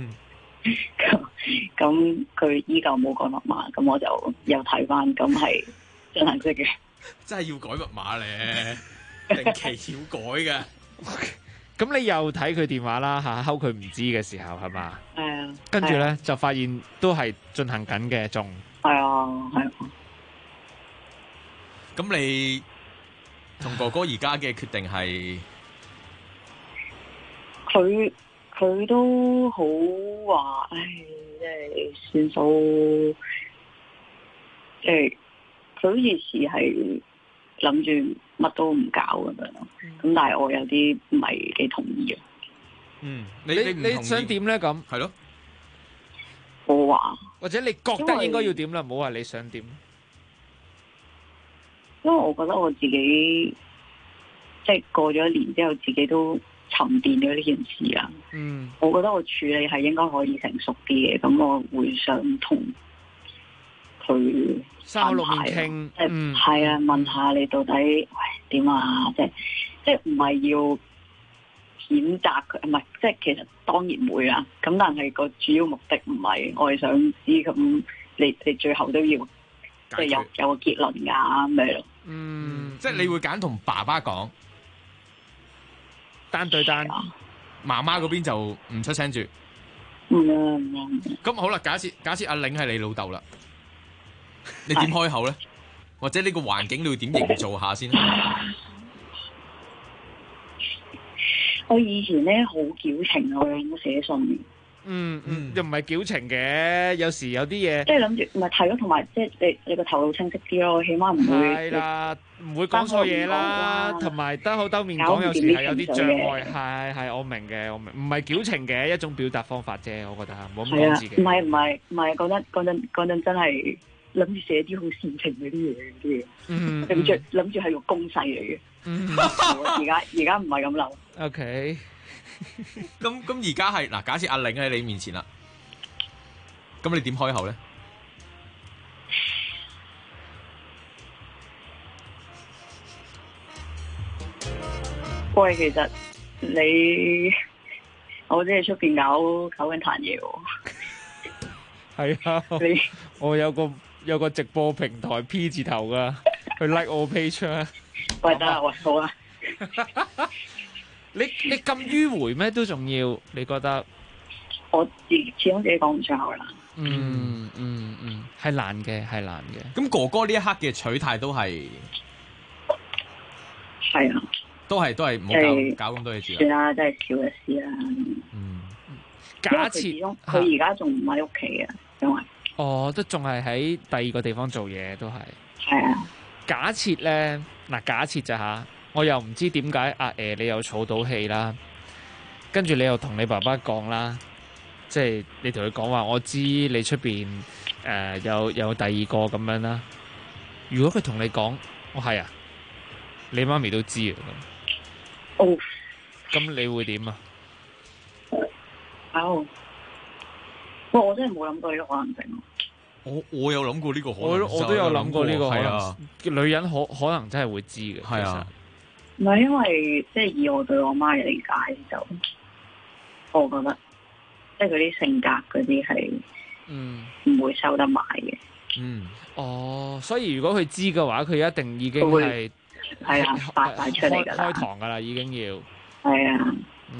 咁佢依舊冇改密碼，咁我就又睇翻，咁係進行式嘅。 真係要改密碼咧，定期要改嘅。 咁你又睇佢電話啦嚇，睺佢唔知嘅時候係嘛？ 係啊。 跟住咧就發現都係進行緊嘅，仲係啊。 咁你同哥哥而家嘅決定係？ 佢都好話，即係算數，即係佢好似係諗住乜都唔搞咁樣咯。咁但係我有啲唔係幾同意啊。 你想點咧？咁係咯。 我話或者你覺得應該要點啦？唔好話你想點。 因為我覺得我自己即係過咗1年之後，自己都沉澱咗呢件事啊。我覺得我處理係應該可以成熟啲嘅，咁我會想同佢三口六面傾， 係啊，問下你到底喂點啊？即係唔係要譴責佢，唔係即係其實當然會啦。咁但係個主要目的唔係我係想知咁，你最後都要即係有個結論㗎咩咯？ 即係你會揀同爸爸講， 單對單， 媽媽嗰邊就唔出聲住。咁好啦，假設阿玲係你老豆啦，你點開口咧？或者呢個環境你會點營造下先？ 我以前咧好矯情啊，我有寫信。 又唔係矯情嘅，有時有啲嘢即係諗住，唔係係咯，同埋即係你個頭腦清晰啲咯，起碼唔會係啦，唔會講錯嘢啦，同埋兜口兜面講，有時係有啲障礙。係我明嘅，我明，唔係矯情嘅一種表達方法啫，我覺得唔好咁講自己。 唔係，講真真係諗住寫啲好煽情嗰啲嘢，諗住係個攻勢嚟嘅。而家唔係咁諗。 OK。 咁而家係嗱，假設阿玲喺你面前啦，咁你點開口咧？ 喂，其實我即係出邊搞緊壇嘢喎。 係啊，我有個直播平台 P 字頭噶，去 like 我 page 啊。 喂，得啦，喂，好啦。 你咁迂迴咩？都仲要？你覺得？ 我始終自己講唔出口啦。 係難嘅。 咁哥哥呢一刻嘅取態都係啊， 都係唔好搞咁多嘢住。 算啦，真係小嘅事啦。 假設佢而家仲唔喺屋企啊，因為都仲係喺第二個地方做嘢，都係。 係啊。 假設咧，假設咋吓？我又唔知點解你又儲到氣啦，跟住你又同你爸爸講啦，即係你同佢講話，我知你出邊有第二個咁樣啦。如果佢同你講，係啊，你媽咪都知啊咁，咁你會點啊？ 我真係冇諗過呢個可能性。 我有諗過呢個可能性， 我都有諗過呢個可能性。 係啊， 女人可能真係會知嘅。係啊。 唔係因為即係以我對我媽嘅理解，就我覺得即係嗰啲性格嗰啲係唔會收得埋嘅。 所以如果佢知嘅話，佢一定已經係發晒出嚟㗎啦， 開堂㗎啦，已經要。 係啊。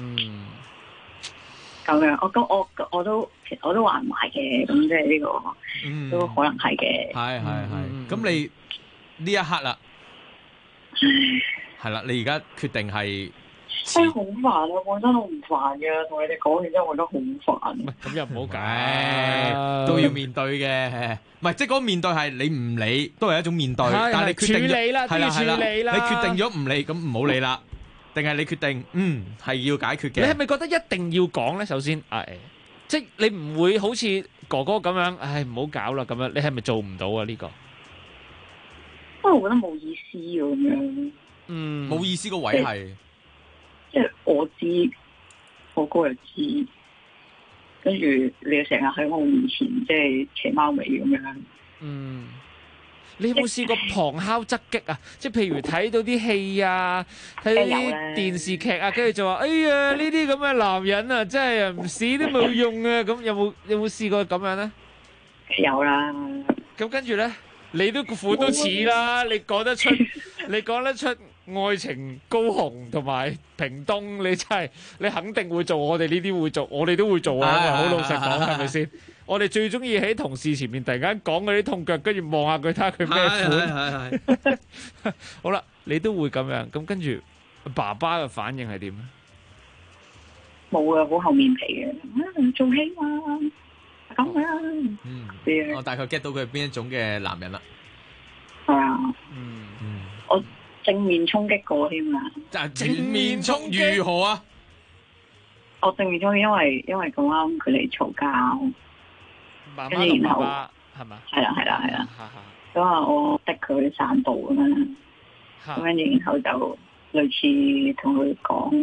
咁樣，我都話唔埋嘅，咁即係呢個都可能係嘅。 係。咁你呢一刻啦？係啦，你而家決定係真係好煩啊！講真，我唔煩嘅，同你哋講完之後，我覺得好煩。 唔係咁又唔好解， 都要面對嘅。唔係即係嗰個面對係你唔理，都係一種面對。但係你決定處理啦，都要處理啦。 你決定咗唔理，咁唔好理啦。定係你決定係要解決嘅？ 你係咪覺得一定要講咧？首先即係你唔會好似哥哥咁樣，唔好搞啦咁樣。你係咪做唔到啊？呢個？ 不過我覺得冇意思咁樣。 冇意思個位係， 即係我知，我哥又知，跟住你又成日喺我面前即係騎貓尾咁樣。 你有冇試過旁敲側擊啊？即係譬如睇到啲戲啊，睇到啲電視劇啊，跟住就話：哎呀，呢啲咁嘅男人啊，真係唔死都冇用啊！咁有冇試過咁樣咧？ 有啦。 咁跟住咧，你都款都似啦，你講得出愛情高雄同埋屏東，你真係你肯定會做，我哋呢啲會做，我哋都會做啊！好老實講，係咪先？我哋最中意喺同事前面突然間講嗰啲痛腳，跟住望下佢睇下佢咩款。好啦，你都會咁樣，咁跟住爸爸嘅反應係點咧？ 冇啊，好厚面皮嘅，做戲嘛，咁啊。 我大概 get 到佢係邊一種嘅男人啦。 係啊。我正面衝擊過添啊！ 正面衝如何啊？ 我正面衝擊，因為咁啱佢哋嘈交。 媽媽同爸爸係嘛？ 係啦。咁啊，我逼佢去散步咁樣，咁跟住然後就類似同佢講，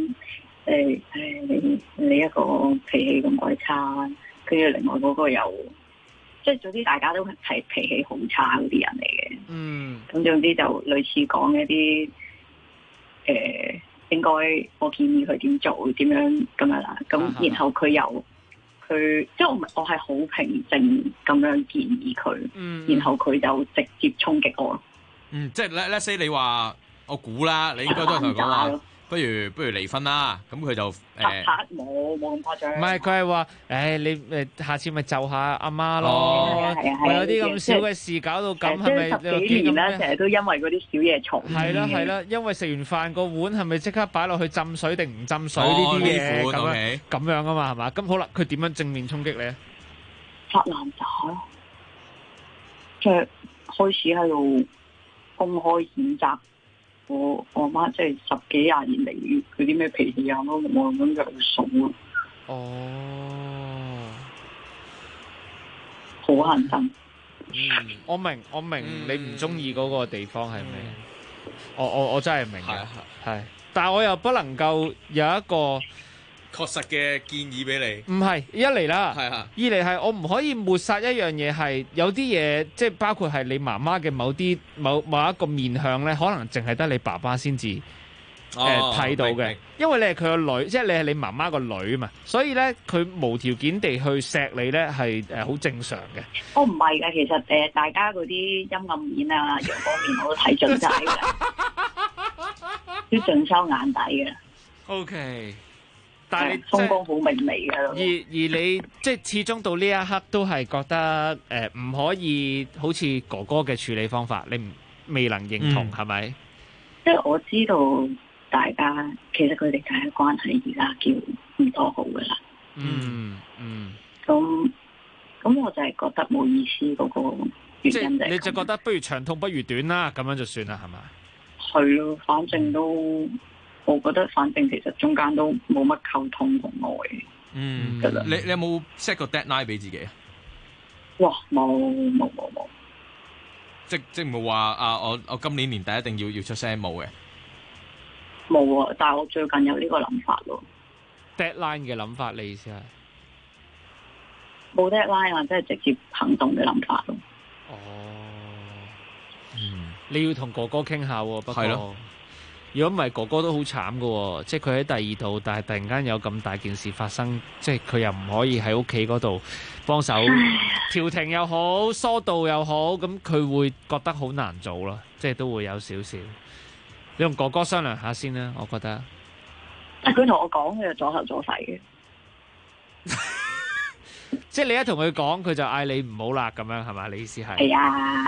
你一個脾氣咁鬼差，跟住另外嗰個又即係總之大家都係脾氣好差嗰啲人嚟嘅。咁總之就類似講一啲應該我建議佢點做，點樣咁樣啦。咁然後佢即係我係好平靜咁樣建議佢，然後佢就直接衝擊我。 即係 let's say 你話我估啦，你應該都係同佢講話，不如離婚啦。咁佢就冇咁誇張。 唔係，佢係話你下次咪就下阿媽咯。我有啲咁少嘅事搞到咁，係咪十幾年啦？成日都因為嗰啲小嘢嘈。 係啦，因為食完飯個碗係咪即刻擺落去浸水定唔浸水呢啲嘢咁樣啊嘛係嘛？咁好啦，佢點樣正面衝擊你？ 發爛渣咯，即係開始喺度公開譴責我媽，即係10幾20年嚟佢啲咩脾氣啊，我咁就數咯。好狠心。 我明，你唔中意嗰個地方係咩？我真係明嘅，係，但係我又不能夠有一個確實嘅建議俾你。 唔係一嚟啦， 二嚟係我唔可以抹殺一樣嘢，係有啲嘢即係包括係你媽媽嘅某一個面向咧，可能淨係得你爸爸先至睇到嘅，因為你係佢個女，即係你係你媽媽個女嘛，所以咧佢無條件地去錫你咧係好正常嘅。 唔係嘅，其實大家嗰啲陰暗面啊、陽光面我都睇盡晒嘅，都盡收眼底嘅。 OK。但係風光好明媚嘅， 而你即係始終到呢一刻都係覺得唔可以好似哥哥嘅處理方法，你未能認同係咪？ 即係我知道大家其實佢哋大家關係而家叫唔多好噶啦。咁我就係覺得冇意思嗰個原因就係。 你就覺得不如長痛不如短啦，咁樣就算啦，係咪？ 係咯，反正都。我覺得反正其實中間都冇乜溝通同愛。 你有冇 set 個 deadline 俾自己啊？ 哇，冇。 即係冇話啊！我今年年底一定要出聲冇嘅。 冇啊！但係我最近有呢個諗法咯。 deadline 嘅諗法，你意思係？ 冇 deadline 啊，即係直接行動嘅諗法咯。 你要同哥哥傾下喎，不過。如果唔係哥哥都好慘㗎，即係佢喺第二度，但係突然間有咁大件事發生，即係佢又唔可以喺屋企嗰度幫手調停又好，疏導又好，咁佢會覺得好難做咯，即係都會有少少。你同哥哥商量下先啦，我覺得。 但佢同我講，佢就左頭左勢嘅。 即係你一同佢講，佢就嗌你唔好啦，咁樣係嘛？你意思係？ 係啊。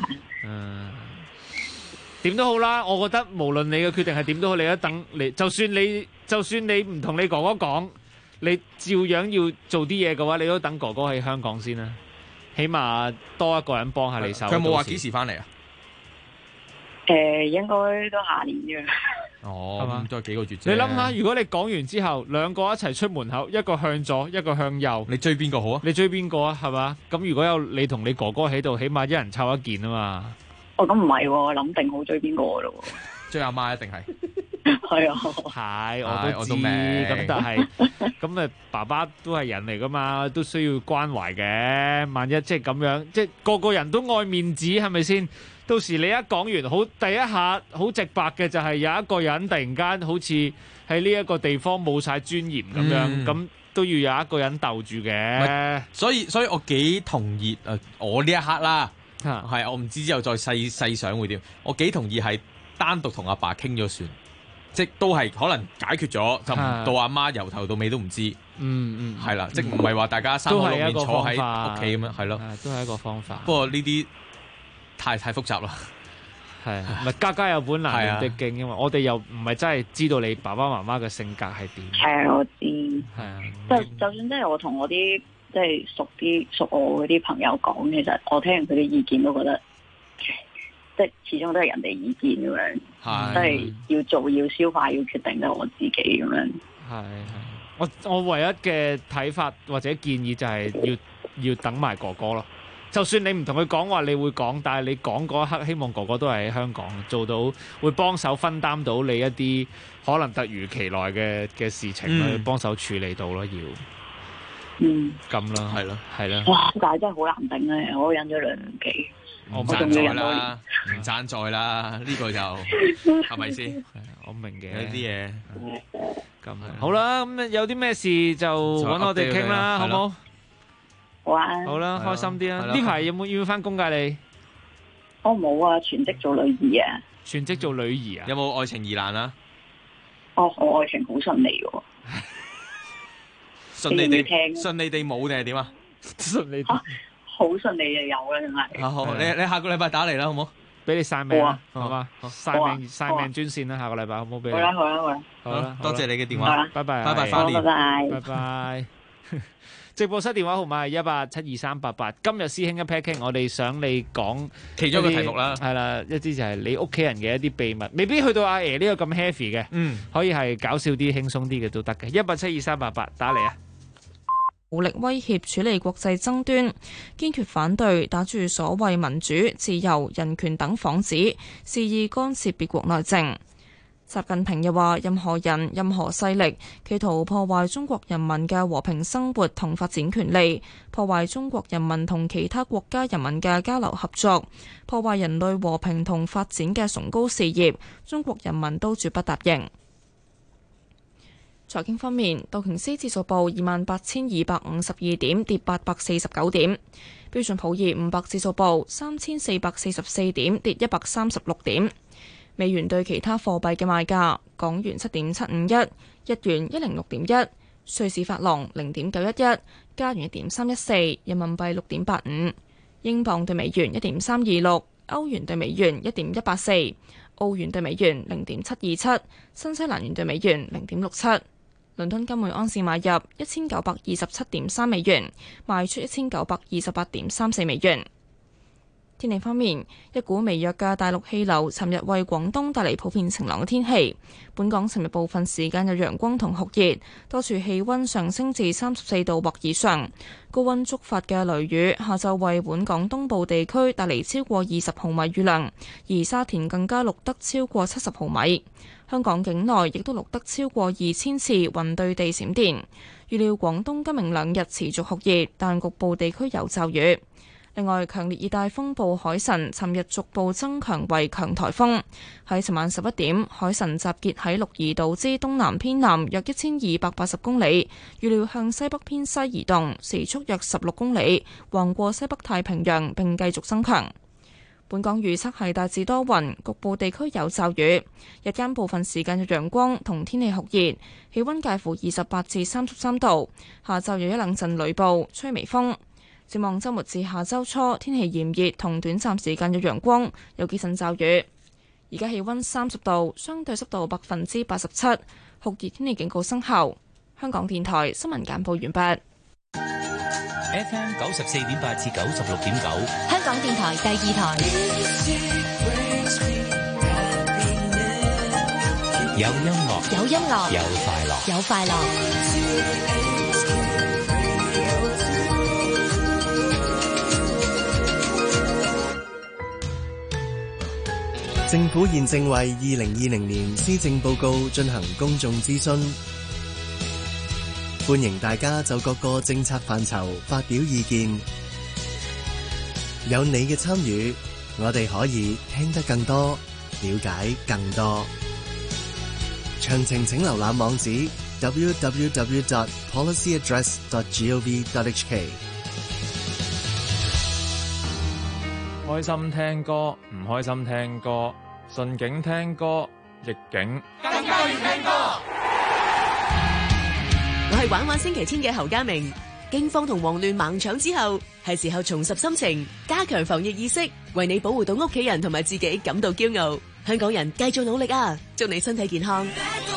點都好啦，我覺得無論你嘅決定係點都好，你一等你，就算你唔同你哥哥講，你照樣要做啲嘢嘅話，你都等哥哥喺香港先啦，起碼多一個人幫下你手。 佢有冇話幾時翻嚟啊？ 應該都下年嘅。 係嘛？都係幾個月啫。 你諗下，如果你講完之後，兩個一齊出門口，一個向左，一個向右， 你追邊個好啊？ 你追邊個啊？係嘛？咁如果有你同你哥哥喺度，起碼一人湊一件啊嘛。 咁唔係喎，我諗定好追邊個咯喎？ 追阿媽一定係。 係啊。 係，我都知。咁但係，咁爸爸都係人嚟噶嘛，都需要關懷嘅。萬一即係咁樣，即係個個人都愛面子，係咪先？到時你一講完，第一下好直白嘅就係有一個人突然間好似喺呢一個地方冇晒尊嚴咁樣，咁都要有一個人鬥住嘅。 所以我幾同意我呢一刻啦。係，我唔知之後再細想會點。我幾同意係單獨同阿爸傾咗算，即都係可能解決咗，就唔到阿媽由頭到尾都唔知。係啦，即唔係話大家三口六面坐喺屋企咁樣，係咯， 都係一個方法。 不過呢啲太複雜啦。 係，唔係家家有本難念的經，因為我哋又唔係真係知道你爸爸媽媽嘅性格係點。 係我知。 係啊， 就算即係我同我啲。即係熟我嗰啲朋友講，其實我聽完佢啲意見都覺得，即係始終都係人哋意見咁樣，即係要做、要消化、要決定都係我自己咁樣。 係，我唯一嘅睇法或者建議就係要等埋哥哥咯。就算你唔同佢講話，你會講，但係你講嗰一刻，希望哥哥都係喺香港做到，會幫手分擔到你一啲可能突如其來嘅事情去幫手處理到咯，要。 咁咯，係咯。 哇！但係真係好難頂咧，我忍咗2年幾。 唔贊助啦，唔贊助啦，呢個就係咪先？ 我明嘅， 有啲嘢咁好啦，咁有啲咩事就揾我哋傾啦，好冇？ 好啊！ 好啦，開心啲啦！呢排有冇要翻工㗎你？ 我冇啊，全職做女兒啊！ 全職做女兒啊？ 有冇愛情疑難啊？ 我愛情好順利嘅喎。 順利地冇定係點啊？ 順利好順利就有啦，真係。 好，你下個禮拜打嚟啦，好唔好？ 俾你晒命啊，好嘛？晒命專線啦，下個禮拜好唔好？俾你。 好啦，好啦， 好啦，多謝你嘅電話， 拜拜， 拜拜，花蓮， 拜拜。直播室電話號碼係18723888。今日師兄一 pair 傾，我哋想你講其中一個題目啦， 係啦，一啲就係你屋企人嘅一啲秘密，未必去到阿爺呢個咁 heavy 嘅，可以係搞笑啲、輕鬆啲嘅都得嘅。18723888打嚟啊！ 武力威脅處理國際爭端，堅決反對打住所謂民主、自由、人權等幌子，肆意干涉別國內政。習近平又話：任何人、任何勢力企圖破壞中國人民嘅和平生活同發展權利，破壞中國人民同其他國家人民嘅交流合作，破壞人類和平同發展嘅崇高事業，中國人民都絕不答應。財經方面，道瓊斯指數報28,252點，跌849點；標準普爾500指數報3,444點，跌136點。美元對其他貨幣嘅賣價：港元7.751，日元106.1，瑞士法郎0.911，加元1.314，人民幣6.85，英鎊對美元1.326，歐元對美元1.184，澳元對美元0.727，新西蘭元對美元0.67。倫敦金每盎司買入1927.3美元，賣出1928.34美元。天氣方面，一股微弱嘅大陸氣流尋日為廣東帶嚟普遍晴朗嘅天氣。本港尋日部分時間有陽光同酷熱，多處氣溫上升至34度或以上。高溫觸發嘅雷雨下晝為本港東部地區帶嚟超過20毫米雨量，而沙田更加錄得超過70毫米。香港境內亦都錄得超過2000次雲對地閃電。預料廣東今明兩日持續酷熱，但局部地區有驟雨。另外，強烈熱帶風暴海神尋日逐步增強為強颱風。喺尋晚11點，海神集結喺鹿兒島之東南偏南約1280公里，預料向西北偏西移動，時速約16公里，橫過西北太平洋並繼續增強。本港預測係大致多雲，局部地區有驟雨，日間部分時間有陽光同天氣酷熱，氣溫介乎28至33度。下晝有一兩陣雷暴，吹微風。展望週末至下週初，天氣炎熱同短暫時間有陽光，有幾陣驟雨。而家氣溫30度，相對濕度87%，酷熱天氣警告生效。香港電台新聞簡報完畢。 FM 94.8至96.9， 香港電台第二台。 有音樂， 有音樂， 有快樂， 有快樂。 政府現正為2020年施政報告進行公眾諮詢，歡迎大家就各個政策範疇發表意見。有你嘅參與，我哋可以聽得更多，了解更多。詳情請瀏覽網址 www.policyaddress.gov.hk。 開心聽歌，唔開心聽歌，順境聽歌，逆境更加要聽歌。 我係玩玩星期天嘅侯家明。驚慌同慌亂猛搶之後，係時候重拾心情，加強防疫意識，為你保護到屋企人同埋自己感到驕傲。香港人繼續努力啊！祝你身體健康。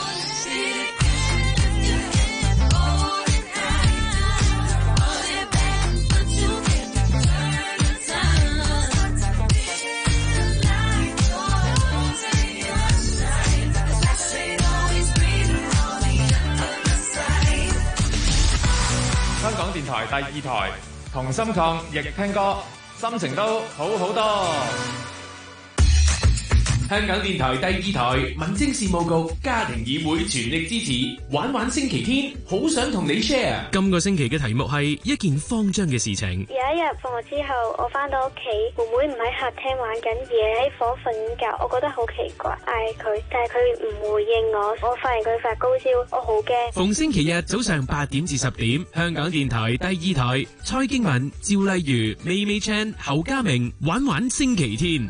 香港電台第二台，同心抗疫聽歌，心情都好好多。 香港電台第二台民政事務局家庭議會全力支持玩玩星期天，好想同你 share。 今個星期嘅題目係一件慌張嘅事情。 有一日放學之後，我翻到屋企，妹妹唔喺客廳玩緊嘢，喺房瞓覺，我覺得好奇怪，嗌佢，但係佢唔回應我。我發現佢發高燒，我好驚。 逢星期日早上8點至10點，香港電台第二台，蔡經文、趙麗如、美美 Chan、侯家明玩玩星期天。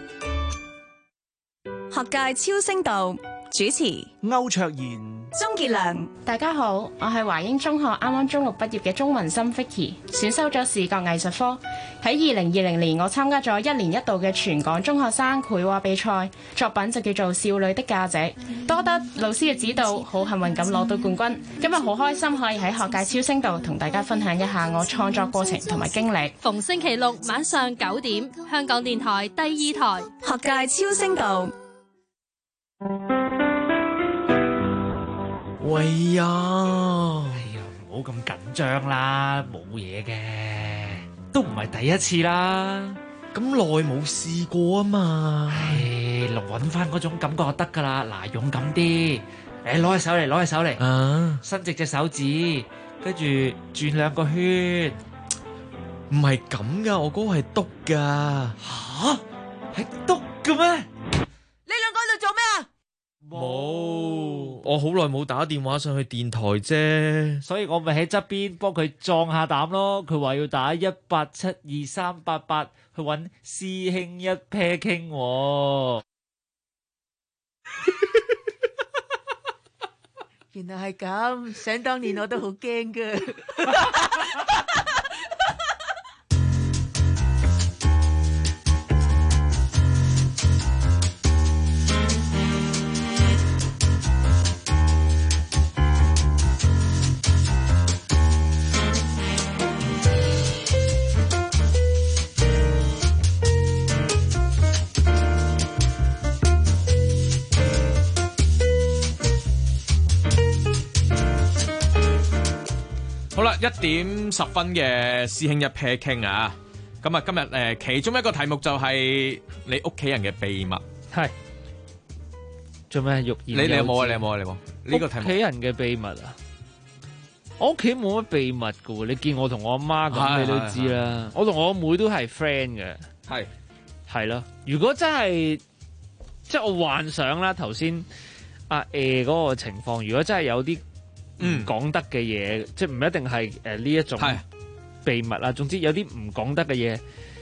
學界超聲道主持歐卓然、 鍾傑良。 大家好，我係華英中學啱啱中六畢業嘅鍾文心 Vicky， 選修咗視覺藝術科。喺2020年，我參加咗1年1度嘅全港中學生繪畫比賽，作品就叫做《少女的價值》。多得老師嘅指導，好幸運咁攞到冠軍。今日好開心可以喺學界超聲道同大家分享一下我創作過程同埋經歷。 逢星期六晚上9點，香港電台第二台學界超聲道。 喂呀， 唔好咁緊張啦，冇嘢嘅，都唔係第一次啦。 咁耐冇試過啊嘛。 揾翻嗰種感覺就得噶啦。嗱，勇敢啲，攞隻手嚟，攞隻手嚟，伸直隻手指，跟住轉2個圈。 唔係咁噶，我嗰個係篤噶。 吓？係篤嘅咩？ 你兩個喺度做咩啊？ 冇，我好耐冇打電話上去電台啫， 所以我咪喺側邊幫佢壯下膽咯。佢話要打1872388去揾師兄一 pair 傾。 原來係咁，想當年我都好驚噶。 好啦，1點10分嘅師兄一 pair 傾啊！咁啊，今日其中一個題目就係你屋企人嘅秘密。 係做咩？欲言又止。 你有冇啊？你有冇啊？你冇呢個題目？ 屋企人嘅秘密啊！我屋企冇乜秘密噶喎，你見我同我阿媽咁，你都知啦。我同我阿妹都係 friend 嘅。係咯。如果真係即係我幻想啦，頭先嗰個情況，如果真係有啲唔講得嘅嘢，即係唔一定係呢一種秘密啦。總之有啲唔講得嘅嘢，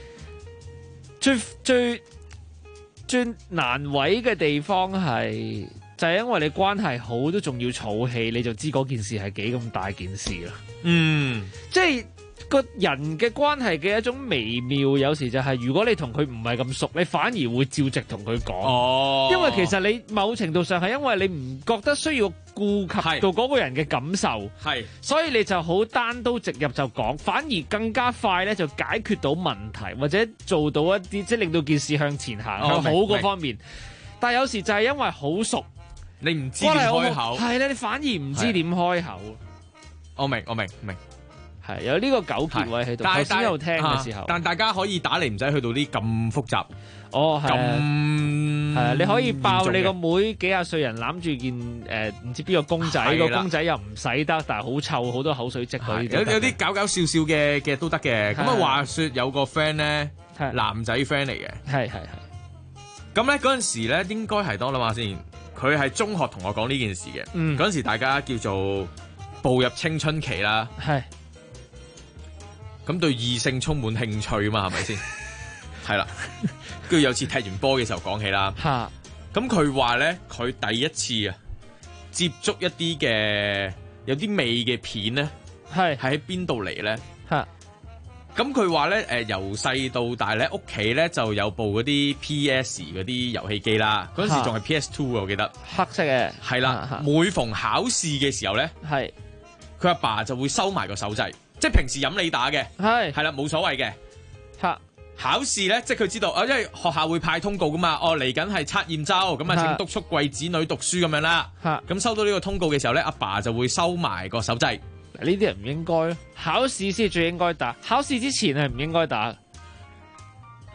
最難為嘅地方係就係因為你關係好都仲要儲氣，你就知嗰件事係幾咁大件事啦。即係個人嘅關係嘅一種微妙，有時就係如果你同佢唔係咁熟，你反而會照直同佢講。因為其實你某程度上係因為你唔覺得需要顧及到嗰個人嘅感受，所以你就好單刀直入就講，反而更加快咧就解決到問題，或者做到一啲即係令到件事向前行，向好嗰方面。但係有時就係因為好熟， 你唔知點開口， 係咧，你反而唔知點開口。 我明。 係有呢個糾結位喺度，頭先有聽嘅時候， 但大家可以打嚟，唔使去到啲咁複雜。 係啊，你可以爆你個妹幾廿歲人攬住件唔知邊個公仔，個公仔又唔洗得，但係好臭，好多口水漬嗰啲。 有啲搞搞笑笑嘅都得嘅。咁啊，話說有個 friend 咧，男仔 friend 嚟嘅。 係。 咁咧嗰陣時咧，應該係多啦嘛先。佢係中學同我講呢件事嘅。嗰陣時大家叫做步入青春期啦。 係。 咁對異性充滿興趣嘛，係咪先？係啦，跟住有次踢完波嘅時候講起啦。咁佢話咧，佢第一次啊接觸一啲嘅有啲味嘅片咧，係喺邊度嚟咧？咁佢話咧，由細到大咧，屋企咧就有部嗰啲 PS 嗰啲遊戲機啦。嗰陣時仲係 PS2 我記得， 黑色嘅。 係啦，每逢考試嘅時候咧，佢阿爸就會收埋個手掣。即係平時飲你打嘅，係啦，冇所謂嘅。考試咧，即係佢知道，因為學校會派通告噶嘛。嚟緊係測驗周，咁啊請督促貴子女讀書咁樣啦。咁收到呢個通告嘅時候咧，阿爸就會收埋個手掣。 呢啲人唔應該咯，考試先最應該打，考試之前係唔應該打。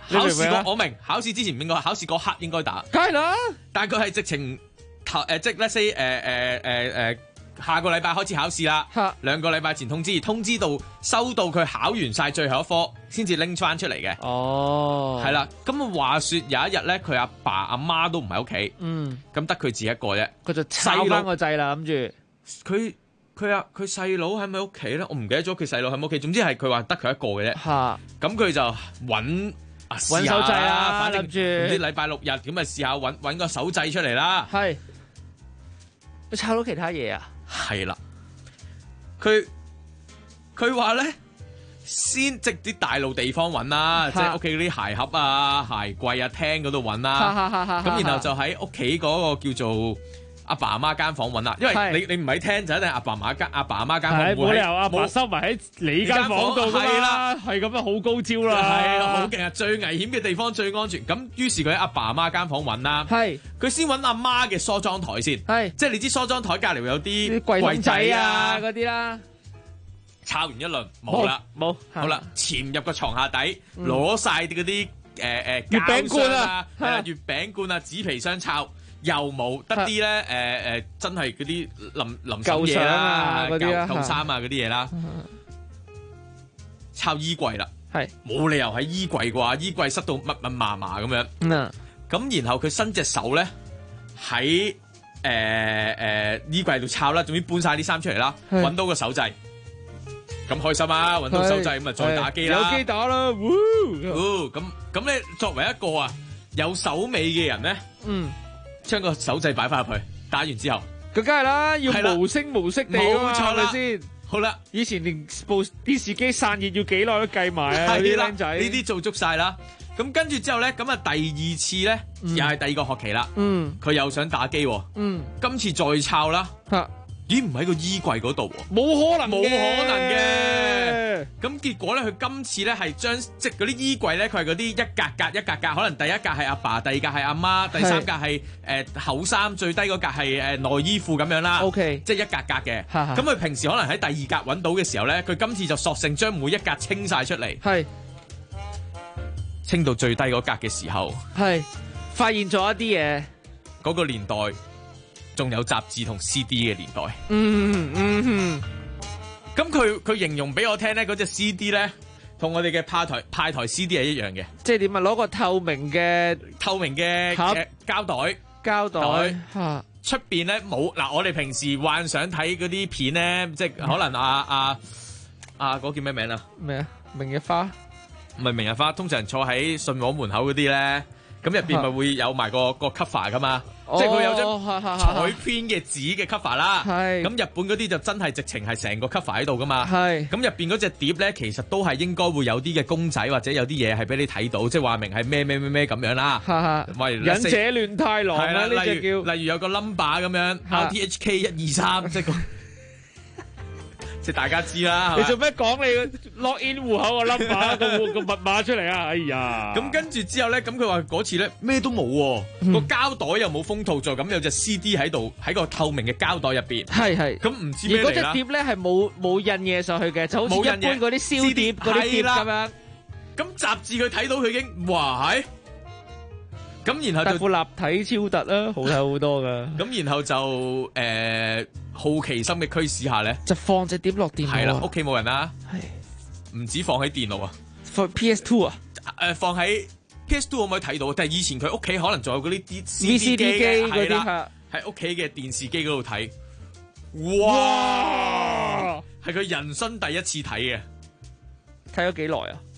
考試嗰我明，考試之前唔應該，考試嗰刻應該打。 梗係啦， 但係佢係直情即係 let's say 下個禮拜開始考試啦，2個禮拜前通知到收到佢考完晒最後一科先至拎翻出嚟嘅。 哦， 係啦，咁話說有一日咧，佢阿爸阿媽都唔喺屋企，咁得佢自己一個啫， 佢就抄翻個掣啦，諗住佢細佬喺咪屋企咧？我唔記得咗佢細佬喺咪屋企，總之係佢話得佢一個嘅啫。咁佢就揾手掣啦， 反正唔知禮拜6日咁啊試下揾個手掣出嚟啦。 係，佢抄到其他嘢啊？ 係啦，佢話咧，先即啲大路地方揾啦，即係屋企嗰啲鞋盒啊、鞋櫃啊、廳嗰度揾啦。咁然後就喺屋企嗰個叫做阿爸阿媽間房揾啦，因為你唔喺廳就一定阿爸阿媽間房， 冇理由阿爸收埋喺你間房度㗎嘛，係咁樣好高招啦， 係好勁啊！最危險嘅地方最安全，咁於是佢喺阿爸阿媽間房揾啦，佢先揾阿媽嘅梳妝台先，即係你知梳妝台隔離會有啲櫃仔啊嗰啲啦， 抄完一輪冇啦，好啦，潛入個床下底攞晒啲嗰啲月餅罐啊， 月餅罐啊，紙皮箱抄。又冇得啲咧，真係嗰啲臨手嘢啦，舊衫啊嗰啲嘢啦，抄衣櫃啦，冇理由喺衣櫃啩，衣櫃塞到密密麻麻咁樣。咁然後佢伸隻手咧喺衣櫃度抄啦，總之搬晒啲衫出嚟啦，揾到個手掣，咁開心啊！揾到手掣咁啊，再打機啦， 有機打啦， 咁咧作為一個有手尾嘅人咧，將個手掣擺翻入去，打完之後， 咁梗係啦，要無聲無息地冇錯啦， 先。 好啦， 以前連部電視機散熱要幾耐都計埋啊！啲僆仔呢啲做足晒啦。咁跟住之後咧，咁啊第二次咧，又係第二個學期啦。佢又想打機，今次再抄啦。咦？唔喺個衣櫃嗰度喎？ 冇可能嘅。咁結果咧，佢今次咧係將即係嗰啲衣櫃咧，佢係嗰啲一格格，可能第一格係阿爸，第二格係阿媽，第三格係厚衫，最低嗰格係內衣褲咁樣啦。 OK， 即係一格格嘅。咁佢平時可能喺第二格揾到嘅時候咧，佢今次就索性將每一格清晒出嚟。 係清到最低嗰格嘅時候， 係發現咗一啲嘢。 嗰個年代仲有雜誌同 CD 嘅年代。咁佢形容俾我聽咧，嗰隻 CD 咧，同我哋嘅派台 CD 係一樣嘅。 即係點啊？攞個透明嘅膠袋出邊咧冇嗱。我哋平時幻想睇嗰啲片咧，即係可能嗰叫咩名啊？ 咩啊？明日花？ 唔係明日花，通常坐喺信和門口嗰啲咧，咁入邊咪會有埋個 cover 噶嘛。即係佢有張彩編嘅紙嘅 cover 啦，咁日本嗰啲就真係直情係成個 cover 喺度噶嘛，咁入邊嗰隻碟咧，其實都係應該會有啲嘅公仔或者有啲嘢係俾你睇到，即係話明係咩咁樣啦。 忍者亂太郎啊，呢隻叫， 例如有個 number 咁樣 RTHK 123，即係即係大家知啦。 你做咩講你 login 戶口個 number 個密碼出嚟啊？哎呀！ 咁跟住之後咧，咁佢話嗰次咧咩都冇喎，個膠袋又冇封套，就咁有隻 CD 喺度，喺個透明嘅膠袋入邊。 係。 咁唔知咩嚟啦？ 而嗰隻碟咧係冇印嘢上去嘅，就好似一般嗰啲燒碟嗰啲碟咁樣。 咁雜誌佢睇到佢已經哇係。咁然後就副立體超突啦，好睇好多噶。 咁然後就好奇心嘅驅使下咧， 就放隻碟落電腦。 係啦，屋企冇人啦，係唔止放喺電腦啊， 放 PS2 啊， 放喺 PS2 可唔可以睇到？但係以前佢屋企可能仲有嗰啲 VCD 機嗰啲， 喺屋企嘅電視機嗰度睇。哇！係佢人生第一次睇嘅， 睇咗幾耐啊？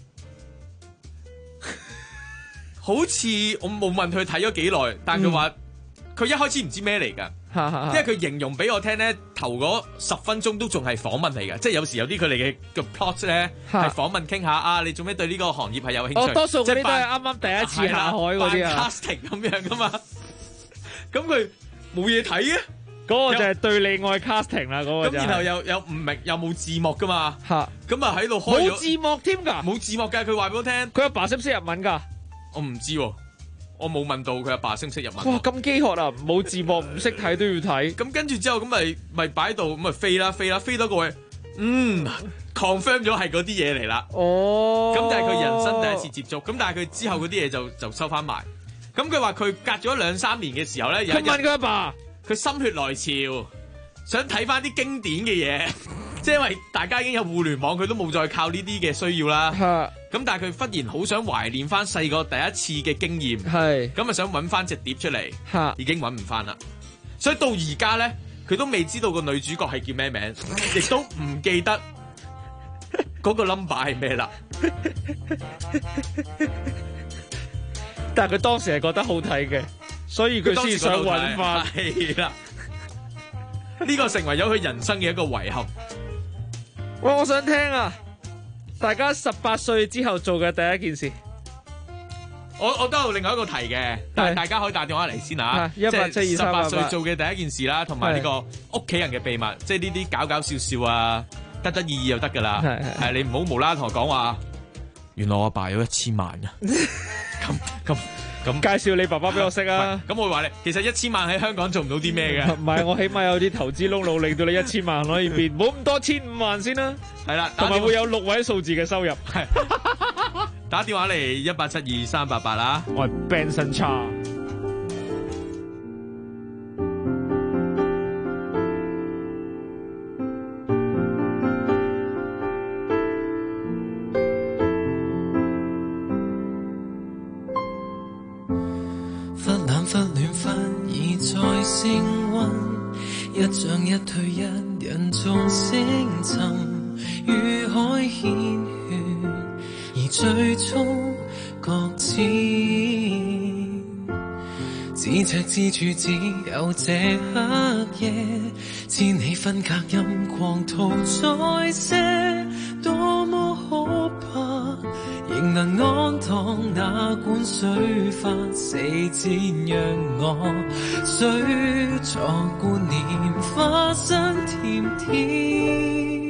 好似我冇問佢睇咗幾耐，但佢話佢一開始唔知咩嚟㗎。因為佢形容俾我聽咧，頭嗰10分鐘都仲係訪問嚟嘅，即係有時有啲佢哋嘅 plot 咧係訪問傾下啊，你做咩對呢個行業係有興趣？ 多數嗰啲都係啱啱第一次下海嗰啲啊 casting 咁樣噶嘛。咁佢冇嘢睇嘅， 嗰個就係對你愛 casting 啦。嗰個咁然後又唔明又冇字幕噶嘛。咁啊喺度開冇字幕添㗎， 冇字幕㗎。佢話俾我聽， 佢阿爸識唔識日文㗎？ 我唔知喎。我冇問到佢阿爸識唔識日文。 哇！咁飢渴啊，冇字幕唔識睇都要睇。 咁跟住之後咁咪擺到咁咪飛啦，飛多個位。 confirm 咗係嗰啲嘢嚟啦。 哦， 咁就係佢人生第一次接觸。咁但係佢之後嗰啲嘢就收翻埋。咁佢話佢隔咗2-3年嘅時候咧，有一日佢問佢阿爸， 佢心血來潮，想睇翻啲經典嘅嘢。即係因為大家已經有互聯網，佢都冇再靠呢啲嘅需要啦。咁但係佢忽然好想懷念翻細個第一次嘅經驗。咁啊想揾翻隻碟出嚟，已經揾唔翻啦。所以到而家咧，佢都未知道個女主角係叫咩名，亦都唔記得嗰個 number 係咩啦。 但係佢當時係覺得好睇嘅，所以佢先想揾翻。 係啦，呢個成為咗佢人生嘅一個遺憾。 喂，我想聽啊！大家18歲之後做嘅第一件事， 我都有另外一個題嘅，但係大家可以打電話嚟先啊！即係18歲做嘅第一件事啦，同埋呢個屋企人嘅秘密，即係呢啲搞搞笑笑啊，得得意意就得噶啦。係你唔好無啦啦同我講話，原來我阿爸有1000萬啊！咁介紹你爸爸俾我識啊！ 咁我話你，其實1000萬喺香港做唔到啲咩嘅。 唔係，我起碼有啲投資窿路，令到你1000萬可以變，冇咁多1,500萬先啦。 係啦， 同埋會有6位數字嘅收入。 係打電話嚟1872-388啦。 我係 Benson Cha。 一漲一退，一人眾星沉，與海牽血，而最終各遷。咫尺之處，只有這黑夜，千里分隔，任狂徒再些，多麼可怕，仍能安躺，哪管水花四濺，讓我水作觀念，花香甜甜。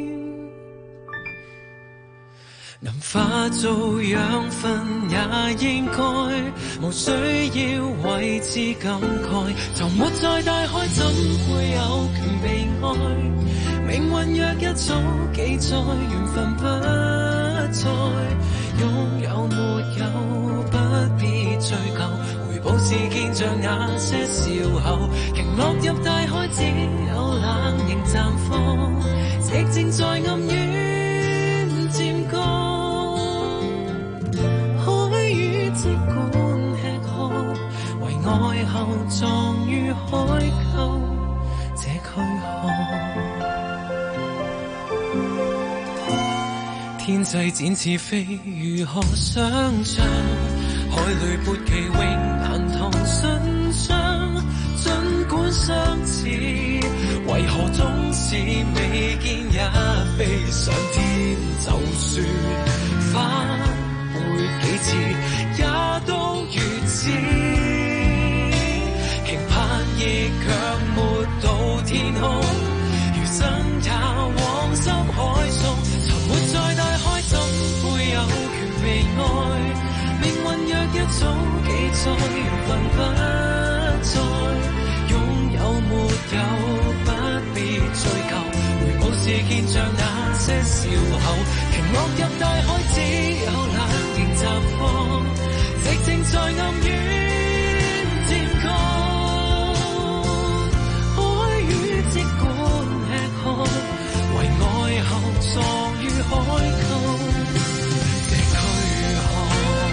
能化做養分也應該，無需要為之感慨。就沒在大海，怎會有權被愛？命運若一早記載，緣分不再。擁有沒有不必追究，回報是見着那些笑後，鯨落入大海，只有冷凝綻放，寂靜在暗淵漸降。即管吃喝，為愛後葬於海溝這軀殼。天際展翅飛，如何想象？海裡撥旗永難同信箱，儘管相似，為何總是未見也飛上天？就算返回幾次，也都如此，期盼亦卻沒到天空，餘生也往深海送，沉沒在大海，怎會有權被愛？命運若一早記載，緣分不再，擁有沒有不必追究，回報是見着那些笑後，鯨落入大海，只有冷凝綻放，寂靜在暗淵漸降。海魚即管吃喝，為愛後葬於海溝這軀殼。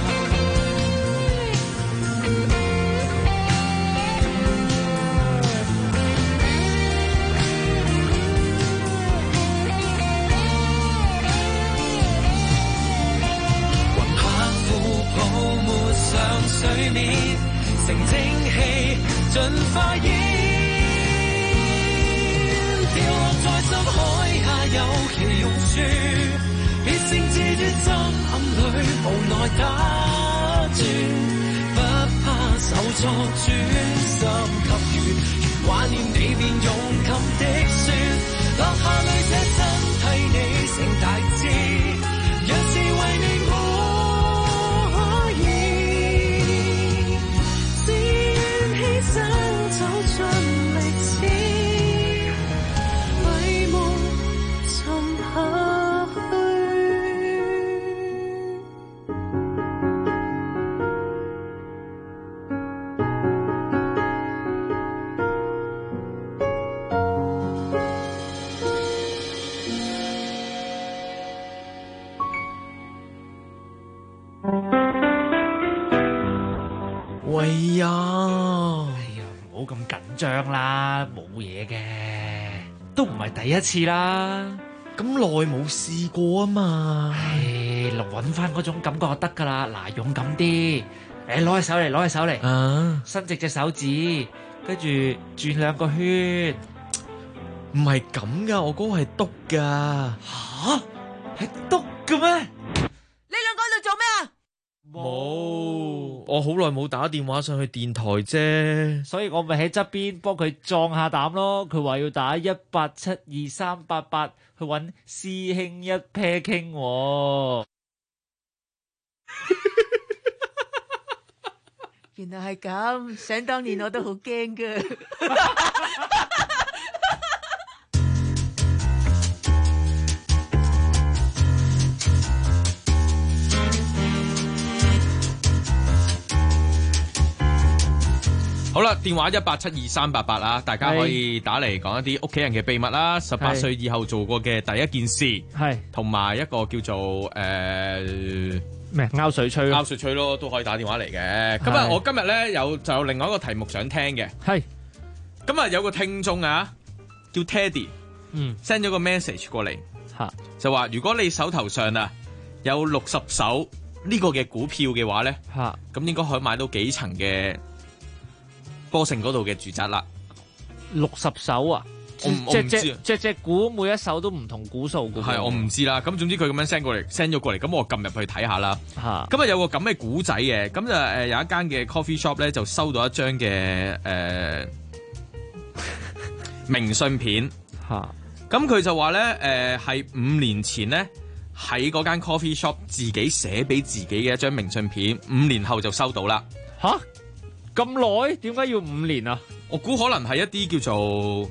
上水面成蒸氣盡化煙，掉落在深海下有其用處，別性自尊心暗裡無奈打轉，不怕手作專心給予，如懷念你便勇敢的説，落下淚這身替你成大志，若是為你想走進歷史，遺夢沉喂呀！唔好咁緊張啦，冇嘢嘅，都唔係第一次啦。咁耐冇試過啊嘛。揾翻嗰種感覺就得噶啦。嗱，勇敢啲，攞起手嚟，攞起手嚟，伸直隻手指，跟住轉2個圈。 唔係咁噶，我嗰個係篤噶。 吓？係篤嘅咩？ 你兩個喺度做咩啊？ 冇，我好耐冇打電話上去電台啫， 所以我咪喺側邊幫佢壯下膽咯。佢話要打18723888去揾師兄一 pair 傾喎。 原來係咁，想當年我都好驚噶。 好啦，電話18723888啦，大家可以打嚟講一啲屋企人嘅秘密啦，18歲以後做過嘅第一件事，係同埋一個叫做咩拗水吹拗水吹咯，都可以打電話嚟嘅。咁啊，我今日咧有另外一個題目想聽嘅，係咁啊，有個聽眾啊叫 Teddy，send 咗個 message 過嚟，就話如果你手頭上啊有60手呢個嘅股票嘅話咧，咁應該可以買到幾層嘅波城嗰度嘅住宅啦。 60手啊？ 我唔知， 隻股每一手都唔同股數嘅。 係我唔知啦。咁總之佢咁樣 send 咗過嚟，咁我撳入去睇下啦。咁啊有個咁嘅股仔嘅，咁就有一間嘅 coffee shop 咧，就收到一張嘅明信片。咁佢就話咧係5年前咧喺嗰間 coffee shop 自己寫俾自己嘅一張明信片，5年後就收到啦。 吓？咁耐？點解要5年啊？ 我估可能係一啲叫做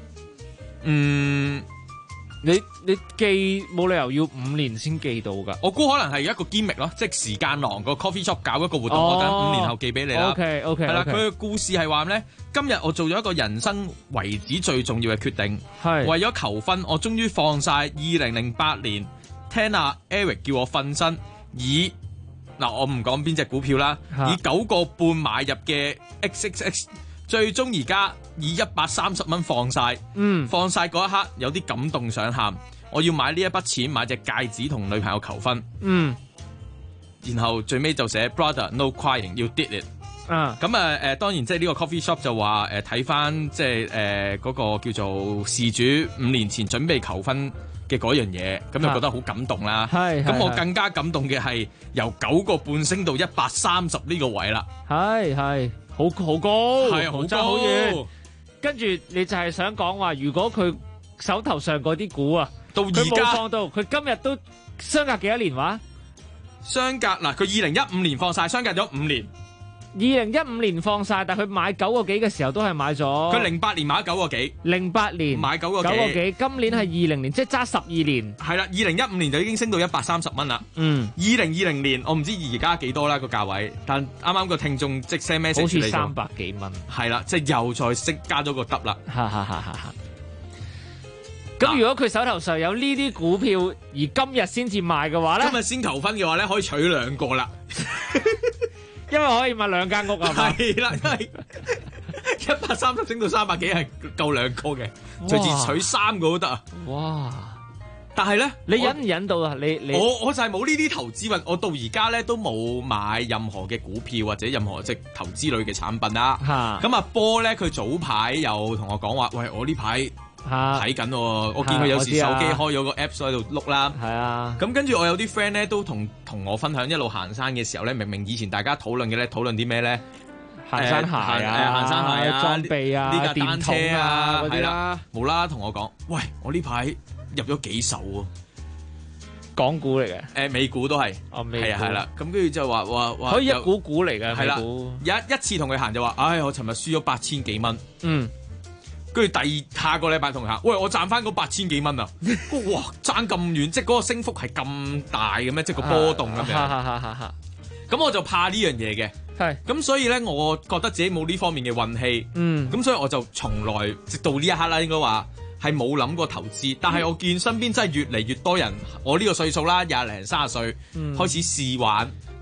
你寄冇理由要5年先寄到㗎。 我估可能係一個 gimmick 咯，即係時間廊個 coffee shop 搞一個活動，我等5年後寄俾你啦。 OK， 係啦，佢嘅故事係話咧，今日我做咗一個人生為止最重要嘅決定，係為咗求婚，我終於放晒2008年聽阿 Eric 叫我瞓身，我唔講邊隻股票啦，以9個半買入嘅 XXX， 最終而家以130蚊放晒，放晒嗰一刻有啲感動想喊，我要買呢一筆錢買隻戒指同女朋友求婚，然後最尾就寫 Brother no crying you did it，咁當然即係呢個 coffee shop 就話睇翻即係嗰個叫做事主5年前準備求婚嘅嗰樣嘢，咁就覺得好感動啦。咁我更加感動嘅係由9個半升到130呢個位啦。係好高， 係好高， 好遠。跟住你就係想講話，如果佢手頭上嗰啲股啊， 到而家佢冇放到，佢今日都相隔幾多年話？ 相隔嗱，佢2015年放晒，相隔咗5年。 2015年放晒，但佢買9個幾嘅時候都係買咗。 佢08年買咗9個幾 ，08年買9個幾， 今年係20年，即係揸12年。 係啦，2015年就已經升到130蚊啦。2020年我唔知而家幾多啦個價位，但啱啱個聽眾即 send message 好似300幾蚊。 係啦，即係又再升加咗個 double 啦。 咁如果佢手頭上有呢啲股票，而今日先至賣嘅話咧， 今日先求婚嘅話咧，可以娶2個啦。 因為可以買2間屋啊嘛， 係啦，因為130升到300幾係夠2個嘅，隨時取3個都得啊！ 哇！ 但係咧， 你忍唔忍到啊？ 我就係冇呢啲投資運，我到而家咧都冇買任何嘅股票或者任何即投資類嘅產品啦。咁阿波咧，佢早排又同我講話，喂，我呢排睇緊喎，我見佢有時手機開咗個 Apps 喺度碌啦。係啊，咁跟住我有啲 friend 咧都同我分享，一路行山嘅時候咧，明明以前大家討論嘅咧，討論啲咩咧？ 行山鞋啊， 行山鞋啊， 裝備啊， 呢架單車啊嗰啲啦， 無啦啦同我講，喂，我呢排入咗幾手喎， 港股嚟嘅， 美股都係，係啊係啦，咁跟住就話可以一股股嚟嘅， 係啦，一次同佢行就話，唉，我尋日輸咗8000幾蚊，跟住下個禮拜同佢行，喂，我賺翻嗰8000幾蚊啊！哇，爭咁遠，即係嗰個升幅係咁大嘅咩？即係個波動咁樣。咁我就怕呢樣嘢嘅。係。咁所以咧，我覺得自己冇呢方面嘅運氣。咁所以我就從來直到呢一刻啦，應該話係冇諗過投資。但係我見身邊真係越嚟越多人，我呢個歲數啦，20零30歲開始試玩。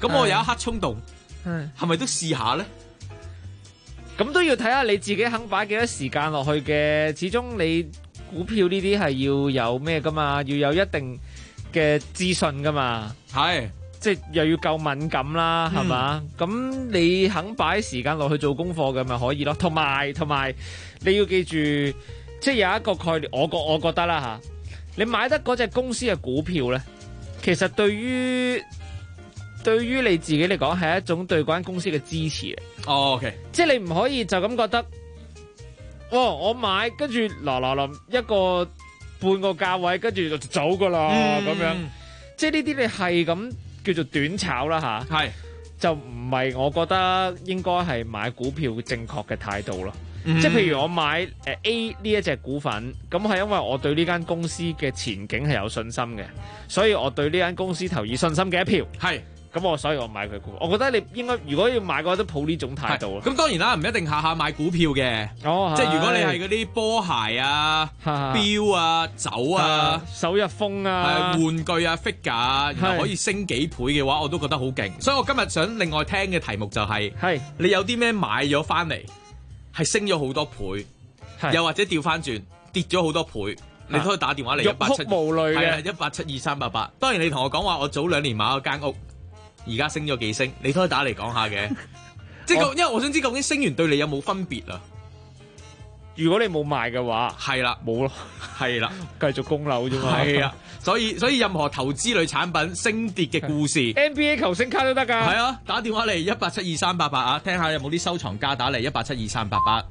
咁我有一刻衝動，係咪都試下咧？ 咁都要睇下你自己肯擺幾多時間落去嘅，始終你股票呢啲係要有咩噶嘛，要有一定嘅資訊噶嘛， 係即係又要夠敏感啦，係嘛？咁你肯擺時間落去做功課嘅咪可以咯。同埋你要記住，即係有一個概念，我覺得啦嚇，你買得嗰隻公司嘅股票咧，其實對於你自己嚟講係一種對嗰間公司嘅支持嚟。 OK， 即係你唔可以就咁覺得，我買跟住嗱一個半個價位，跟住就走噶啦咁樣。即係呢啲你係咁叫做短炒啦嚇，係就唔係我覺得應該係買股票正確嘅態度咯。即係譬如我買A 呢一隻股份，咁係因為我對呢間公司嘅前景係有信心嘅，所以我對呢間公司投以信心嘅一票。係。咁所以我買佢股，我覺得你應該如果要買嘅話，都抱呢種態度。 咁當然啦，唔一定下下買股票嘅。即係如果你係嗰啲波鞋啊、錶啊、酒啊、 首日風啊、 玩具啊、figure 啊，然後可以升幾倍嘅話，我都覺得好勁。所以我今日想另外聽嘅題目就係你有啲咩買咗翻嚟係升咗好多倍，又或者調翻轉跌咗好多倍。你都可以打電話嚟187，係1872388。當然你同我講話，我早2年買咗間屋。而家升咗幾升，你都可以打嚟講下嘅。即係因為我想知究竟升完對你有冇分別啊？ 如果你冇賣嘅話， 係啦， 冇咯， 係啦， 繼續供樓啫嘛。 係啊，所以任何投資類產品升跌嘅故事 ，NBA 球星卡都得㗎。 係啊，打電話嚟1872388啊，聽下有冇啲收藏家打嚟1872388。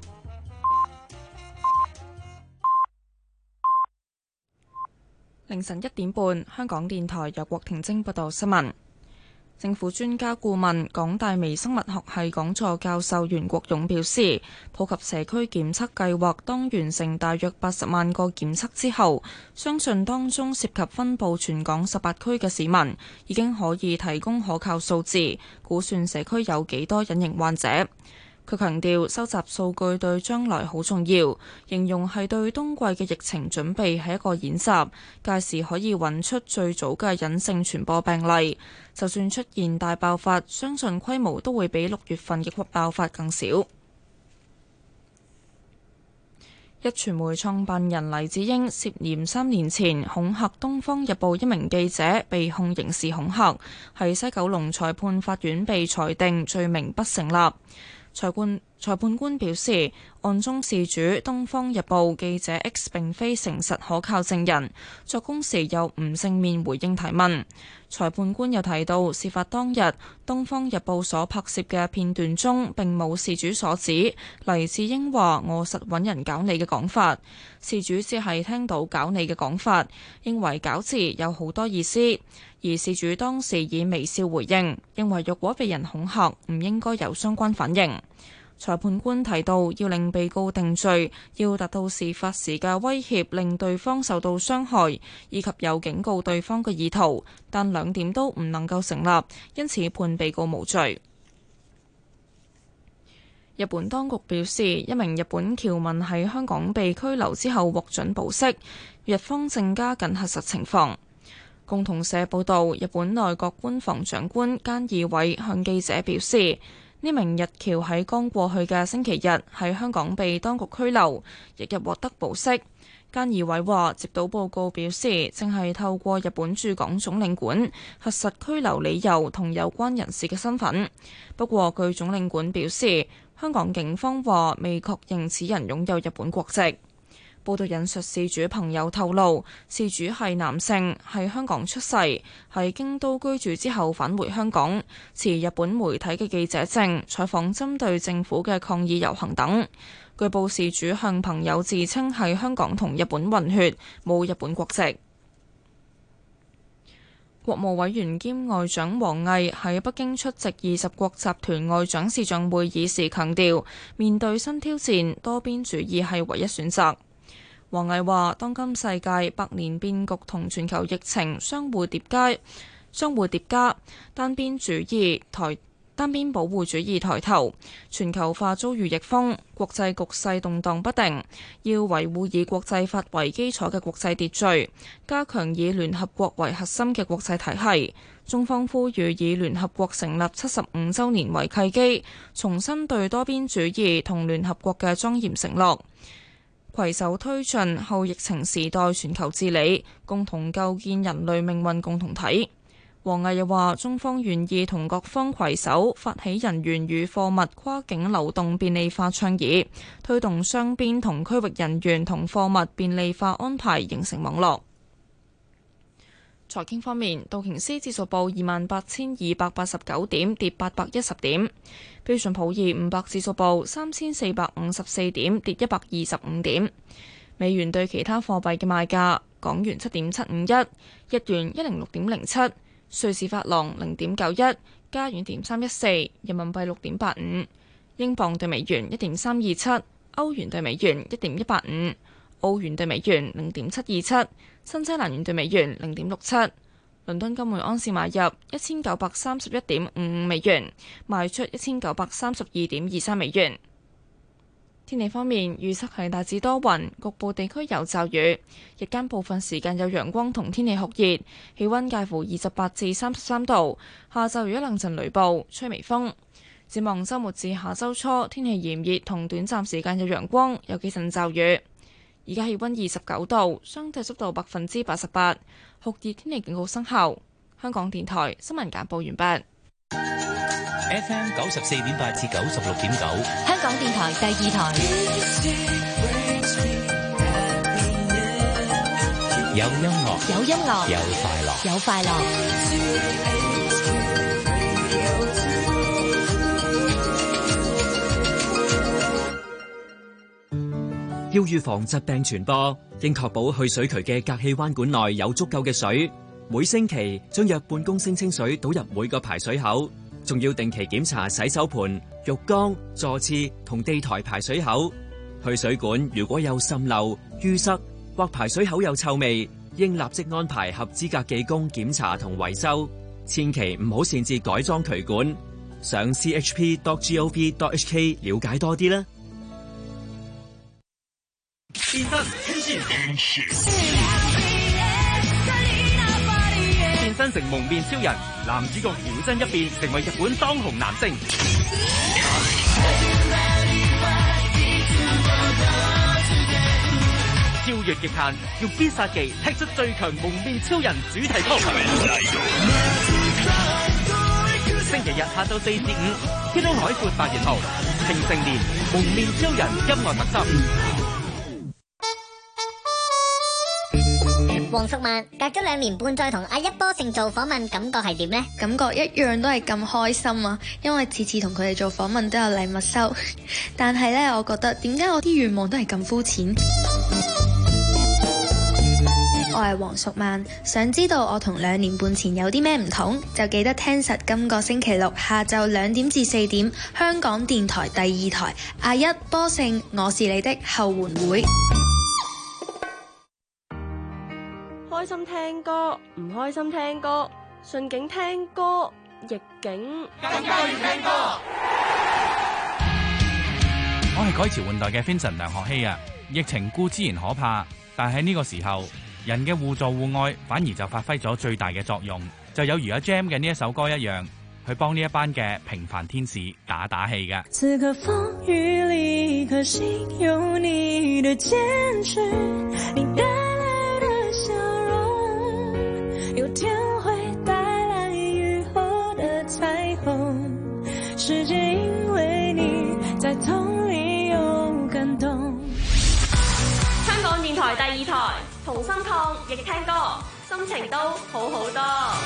凌晨1點半，香港電台由郭婷晶報道新聞。政府專家顧問、港大微生物學系講座教授袁國勇表示，普及社區檢測計劃當完成大約80萬個檢測之後，相信當中涉及分佈全港18區嘅市民，已經可以提供可靠數字，估算社區有幾多隱形患者。佢強調收集數據對將來好重要，形容係對冬季嘅疫情準備係一個演習，屆時可以揾出最早嘅隱性傳播病例。就算出現大爆發，相信規模都會比6月份嘅爆發更少。壹傳媒創辦人黎智英涉嫌3年前恐嚇《東方日報》一名記者，被控刑事恐嚇，喺西九龍裁判法院被裁定罪名不成立。裁判官表示，案中事主《東方日報》記者 X 並非誠實可靠證人，作供時又唔正面回應提問。裁判官又提到，事發當日《東方日報》所拍攝嘅片段中並冇事主所指黎智英話我實揾人搞你嘅講法，事主只係聽到搞你嘅講法，認為搞字有好多意思，而事主當時以微笑回應，認為若果被人恐嚇唔應該有相關反應。裁判官提到，要令被告定罪，要達到事發時嘅威脅令對方受到傷害，以及有警告對方嘅意圖，但兩點都唔能夠成立，因此判被告無罪。日本當局表示，一名日本僑民喺香港被拘留之後獲准保釋，日方正加緊核實情況。共同社報道，日本內閣官房長官菅義偉向記者表示，呢名日僑喺剛過去嘅星期日喺香港被當局拘留，翌日獲得保釋。菅義偉話，接到報告表示，正係透過日本駐港總領館核實拘留理由同有關人士嘅身份。不過，據總領館表示，香港警方話未確認此人擁有日本國籍。報道引述事主朋友透露，事主係男性，喺香港出世，喺京都居住之後返回香港，持日本媒體嘅記者證，採訪針對政府嘅抗議遊行等。據報事主向朋友自稱係香港同日本混血，冇日本國籍。國務委員兼外長王毅喺北京出席20國集團外長視像會議時強調，面對新挑戰，多邊主義係唯一選擇。王毅話：當今世界百年變局同全球疫情相互疊加，單邊主義、 單邊保護主義抬頭，全球化遭遇逆風，國際局勢動盪不定，要維護以國際法為基礎嘅國際秩序，加強以聯合國為核心嘅國際體系。中方呼籲以聯合國成立75週年為契機，重申對多邊主義同聯合國嘅莊嚴承諾，攜手推進後疫情時代全球治理，共同構建人類命運共同體。王毅又話：中方願意同各方攜手，發起人員與貨物跨境流動便利化倡議，推動雙邊同區域人員同貨物便利化安排形成網絡。財經方面，道瓊斯指數報28,289點，跌810點；標準普爾500指數報3,454點，跌125點。美元對其他貨幣嘅賣價：港元7.751，日元106.07，瑞士法郎0.91，加元3.14，人民幣6.85，英鎊對美元1.327，歐元對美元1.185，澳元對美元0.727，新西蘭元對美元0.67。倫敦金每盎司買入1931.55美元，賣出1932.23美元。天氣方面，預測係大致多雲，局部地區有驟雨，日間部分時間有陽光同天氣酷熱，氣溫介乎28至33度。下晝有一兩陣雷暴，吹微風。展望週末至下週初，天氣炎熱同短暫時間有陽光，有幾陣驟雨。而家氣溫29度，相對濕度88%，酷熱天氣警告生效。香港電台新聞簡報完畢。 FM 94.8至96.9， 香港電台第二台。 有音樂， 有音樂， 有快樂， 有快樂。 要預防疾病傳播，應確保去水渠嘅隔氣彎管內有足夠嘅水。每星期將約半公升清水倒入每個排水口，仲要定期檢查洗手盆、浴缸、座廁同地台排水口。去水管如果有滲漏、淤塞或排水口有臭味，應立即安排合資格技工檢查同維修。千祈唔好擅自改裝渠管。上 chp.gov.hk 了解多啲啦。 變身天線變身成蒙面超人，男主角搖身一變成為日本當紅男星。超越極限，用必殺技踢出最強蒙面超人主題曲。星期日下晝4至5，天空海闊8月號，慶盛年蒙面超人音樂特輯。 黃淑曼隔咗2年半再同阿一波盛做訪問，感覺係點呢？ 感覺一樣都係咁開心啊！因為次次同佢哋做訪問都有禮物收，但係呢，我覺得點解我啲願望都係咁膚淺？我係黃淑曼，想知道我同2年半前有啲咩唔同，就記得聽實今個星期六下晝2點至4點，香港電台第2台阿一波盛我是你的後援會。 開心聽歌，唔開心聽歌，順境聽歌，逆境更加要聽歌。 我係改朝換代嘅 Vincent 梁學希啊！疫情固然可怕，但喺呢個時候，人嘅互助互愛反而就發揮咗最大嘅作用，就有如阿 Jam 嘅呢一首歌一樣，去幫呢一班嘅平凡天使打氣嘅。 此刻風雨裏，可惜有你的堅持，你帶來的笑容，有天會帶來雨後的彩虹，世界因為你在痛裏有感動。 香港電台第2台，同心抗疫聽歌，心情都好好多。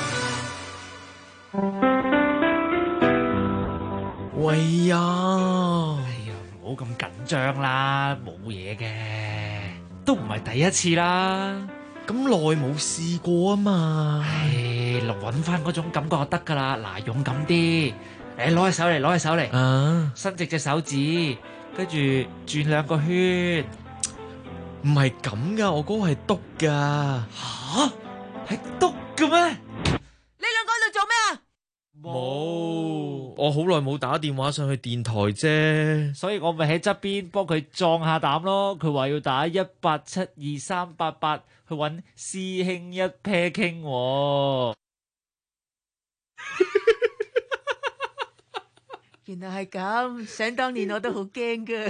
喂呀，唔好咁緊張啦，冇嘢嘅，都唔係第一次啦，咁耐冇試過啊嘛。揾翻嗰種感覺就得噶啦，嗱，勇敢啲，攞起手嚟，攞起手嚟，伸直隻手指，跟住轉2個圈。 唔係咁噶，我嗰個係篤噶。 吓？係篤嘅咩？ 你兩個喺度做咩啊？ 冇， 我好耐冇打電話上去電台啫， 所以我咪喺側邊幫佢壯下膽咯。佢話要打1872388去揾師兄一 pair 傾喎。 原來係咁，想當年我都好驚㗎。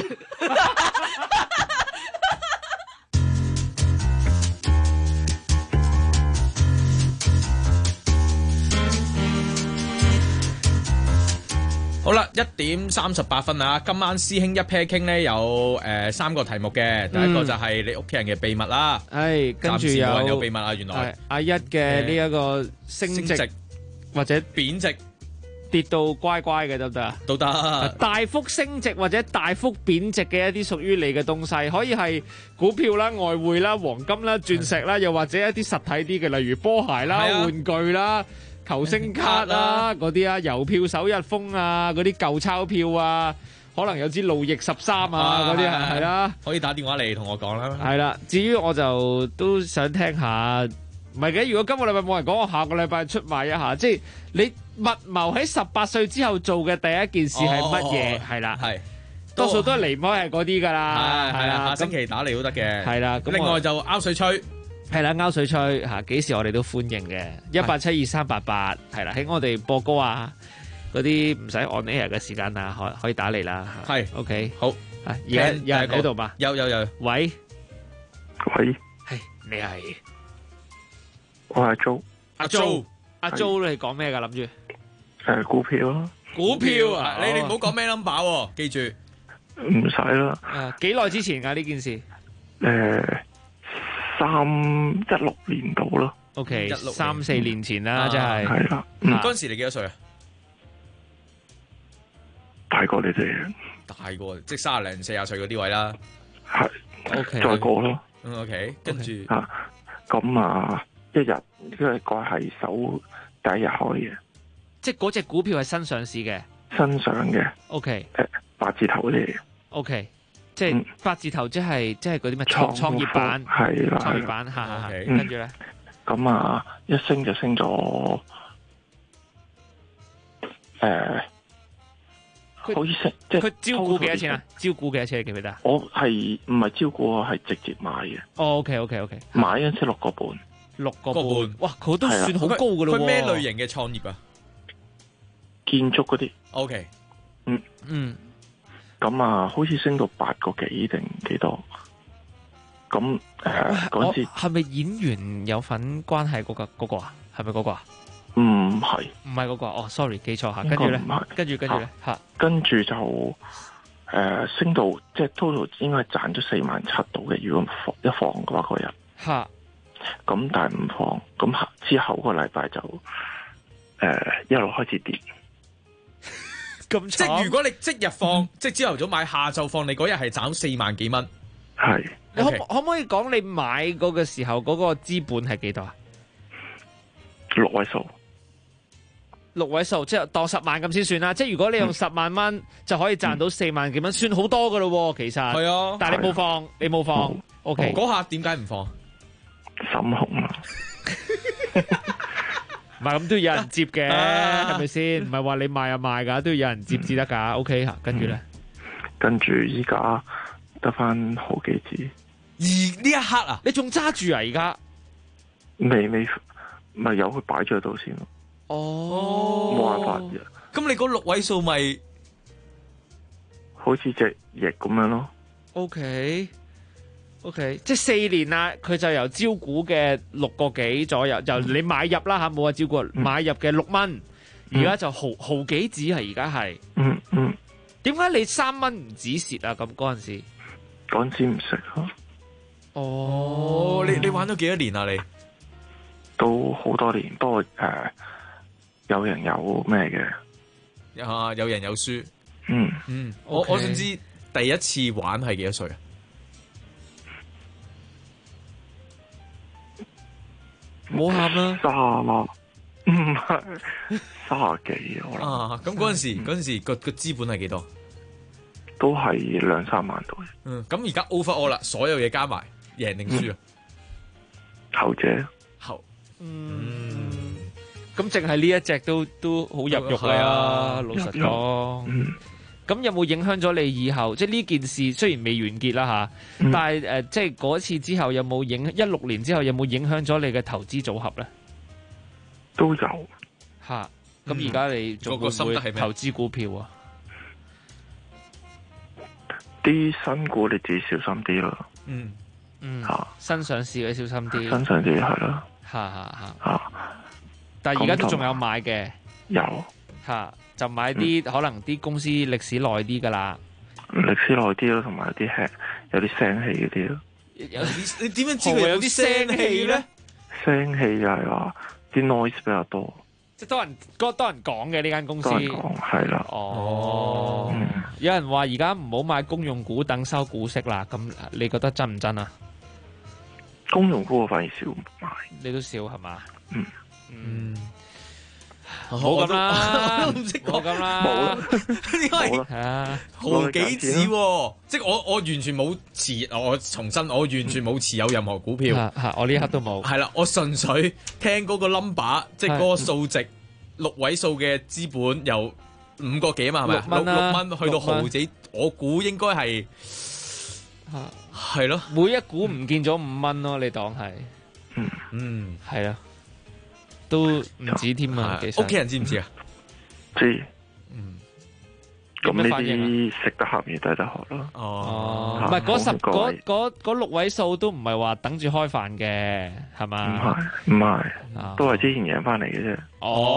好啦，1:38啊！今晚師兄一 pair 傾咧有3個題目嘅，第一個就係你屋企人嘅秘密啦。 跟住有人有秘密啊！原來阿一嘅呢一個升值或者貶值跌到乖乖嘅得唔得啊？ 都得。 大幅升值或者大幅貶值嘅一啲屬於你嘅東西，可以係股票啦、外匯啦、黃金啦、鑽石啦，又或者一啲實體啲嘅，例如波鞋啦、玩具啦。球星卡啊，嗰啲啊，郵票首日封啊，嗰啲舊鈔票啊，可能有支路易13啊，嗰啲係啦， 可以打電話嚟同我講啦。 係啦，至於我就都想聽下，唔係嘅，如果今個禮拜冇人講，我下個禮拜出賣一下，即係你密謀喺18歲之後做嘅第一件事係乜嘢？係啦， 係多數都係離唔開係嗰啲㗎啦，係啦， 下星期打嚟都得嘅， 係啦， 另外就拗水吹。 係啦，勾水吹嚇，幾時我哋都歡迎嘅。1872388係啦，喺我哋播歌啊，嗰啲唔使 on air 嘅時間啊，可以打嚟啦。 係 OK 好。 而家有人喺度嘛？ 有。 喂， 係你係？ 我係 Jo。 阿 Jo 你講咩㗎？諗住股票咯。 股票啊！你哋唔好講咩 number 喎，記住。 唔使啦。 幾耐之前㗎呢件事 ？16年度咯。 OK， 3-4年前啦，真係。 係啦。 嗰陣時你幾多歲啊？ 大過你哋。 大過，即係30零40歲嗰啲位啦。 係。 OK。 再過咯。 OK， 跟住。 咁一日呢個係首第一日開嘅。 即係嗰隻股票係新上市嘅。 新上嘅。 OK。 8字頭嚟。 OK。即係8字頭，即係嗰啲咩創業板， 係啦， 創業板嚇，跟住咧， 咁一升就升咗，好似升，即係佢招股幾多錢啊？招股幾多錢？你記唔記得？ 我係唔係招股？我係直接買嘅。 OK， 買嗰陣時6個半 ，6個半，哇！佢都算好高噶咯喎。 佢咩類型嘅創業啊？ 建築嗰啲。 OK， 咁好似升到8個幾定幾多？咁嗰次係咪演員有份關係嗰個啊？係咪嗰個啊？ 唔係嗰個哦 ，sorry 記錯下。跟住咧嚇， 跟住就升到即係 total 應該係賺咗47000到嘅。如果一放嘅話嗰日嚇， 咁但係唔放，咁之後個禮拜就一路開始跌。 咁即係如果你即日放，即係朝頭早買，下晝放，你嗰日係賺4萬幾蚊。 係， 你可唔可以講你買嗰個時候嗰個資本係幾多啊 ？6位數 ，6位數，即係當10萬咁先算啦。即係如果你用10萬蚊就可以賺到4萬幾蚊，算好多噶咯喎，其實。 係啊。 但係你冇放，OK。 嗰下點解唔放？ 心紅啊！ 唔係咁都要有人接嘅，係咪先？唔係話你賣就賣噶，都要有人接至得噶。OK 吓，跟住咧， 跟住依家得翻好幾支。 而呢一刻啊， 你仲揸住啊？而家未咪有佢擺咗喺度先咯。 哦， 冇辦法嘅。 咁你嗰6位數咪好似隻翼咁樣咯。 OK， 即係4年啦，佢就由招股嘅6個幾左右，就你買入啦吓，冇話招股，買入嘅6蚊，而家就毫幾子啊，而家係。點解你3蚊唔止蝕啊？咁嗰陣時唔識啊。 哦，你玩咗幾多年啊？你都好多年，不過有贏有咩嘅。 有贏有輸。 我想知第一次玩係幾多歲啊？ 唔好喊啦 ，30幾啊！咁嗰陣時個資本係幾多？ 都係2-3萬度。 咁而家 overall 啦，所有嘢加埋，贏定輸啊？ 後者。 咁淨係呢一隻都好入肉係啊老實講。咁有冇影響咗你以後？即係呢件事雖然未完結啦嚇，但係即係嗰次之後有冇16年之後有冇影響咗你嘅投資組合咧？ 都有嚇。咁而家你仲會唔會投資股票啊？ 啲新股你自己小心啲咯。 新上市嘅小心啲。 新上市係咯。 嚇。但係而家都仲有買嘅。 有。 嚇。就買啲可能啲公司歷史耐啲噶啦， 歷史耐啲咯，同埋有啲聲氣嗰啲咯。 你點樣知佢有啲聲氣咧？ 聲氣就係話啲 noise 比較多， 即係多人講嘅呢間公司。 多人講係啦。 哦，有人話而家唔好買公用股，等收股息啦。咁你覺得真唔真啊？ 公用股我反而少買。 你都少係嘛？ 冇咁啦， 我都唔識講咁啦， 冇啦，點解係啊？毫幾子喎，即係我完全冇我重申，我完全冇持有任何股票， 我呢一刻都冇。 係啦，我純粹聽嗰個 number， 即係嗰個數值6位數嘅資本由5個幾嘛，係咪6蚊去到毫子，我估應該係係咯， 每一股唔見咗5蚊咯，你當係係啊。都唔止添啊！其實屋企人知唔知啊？ 知。咁呢啲食得鹹魚抵得渴咯。 哦，唔係嗰6位數都唔係話等住開飯嘅，係嘛？ 唔係，都係之前贏翻嚟嘅啫。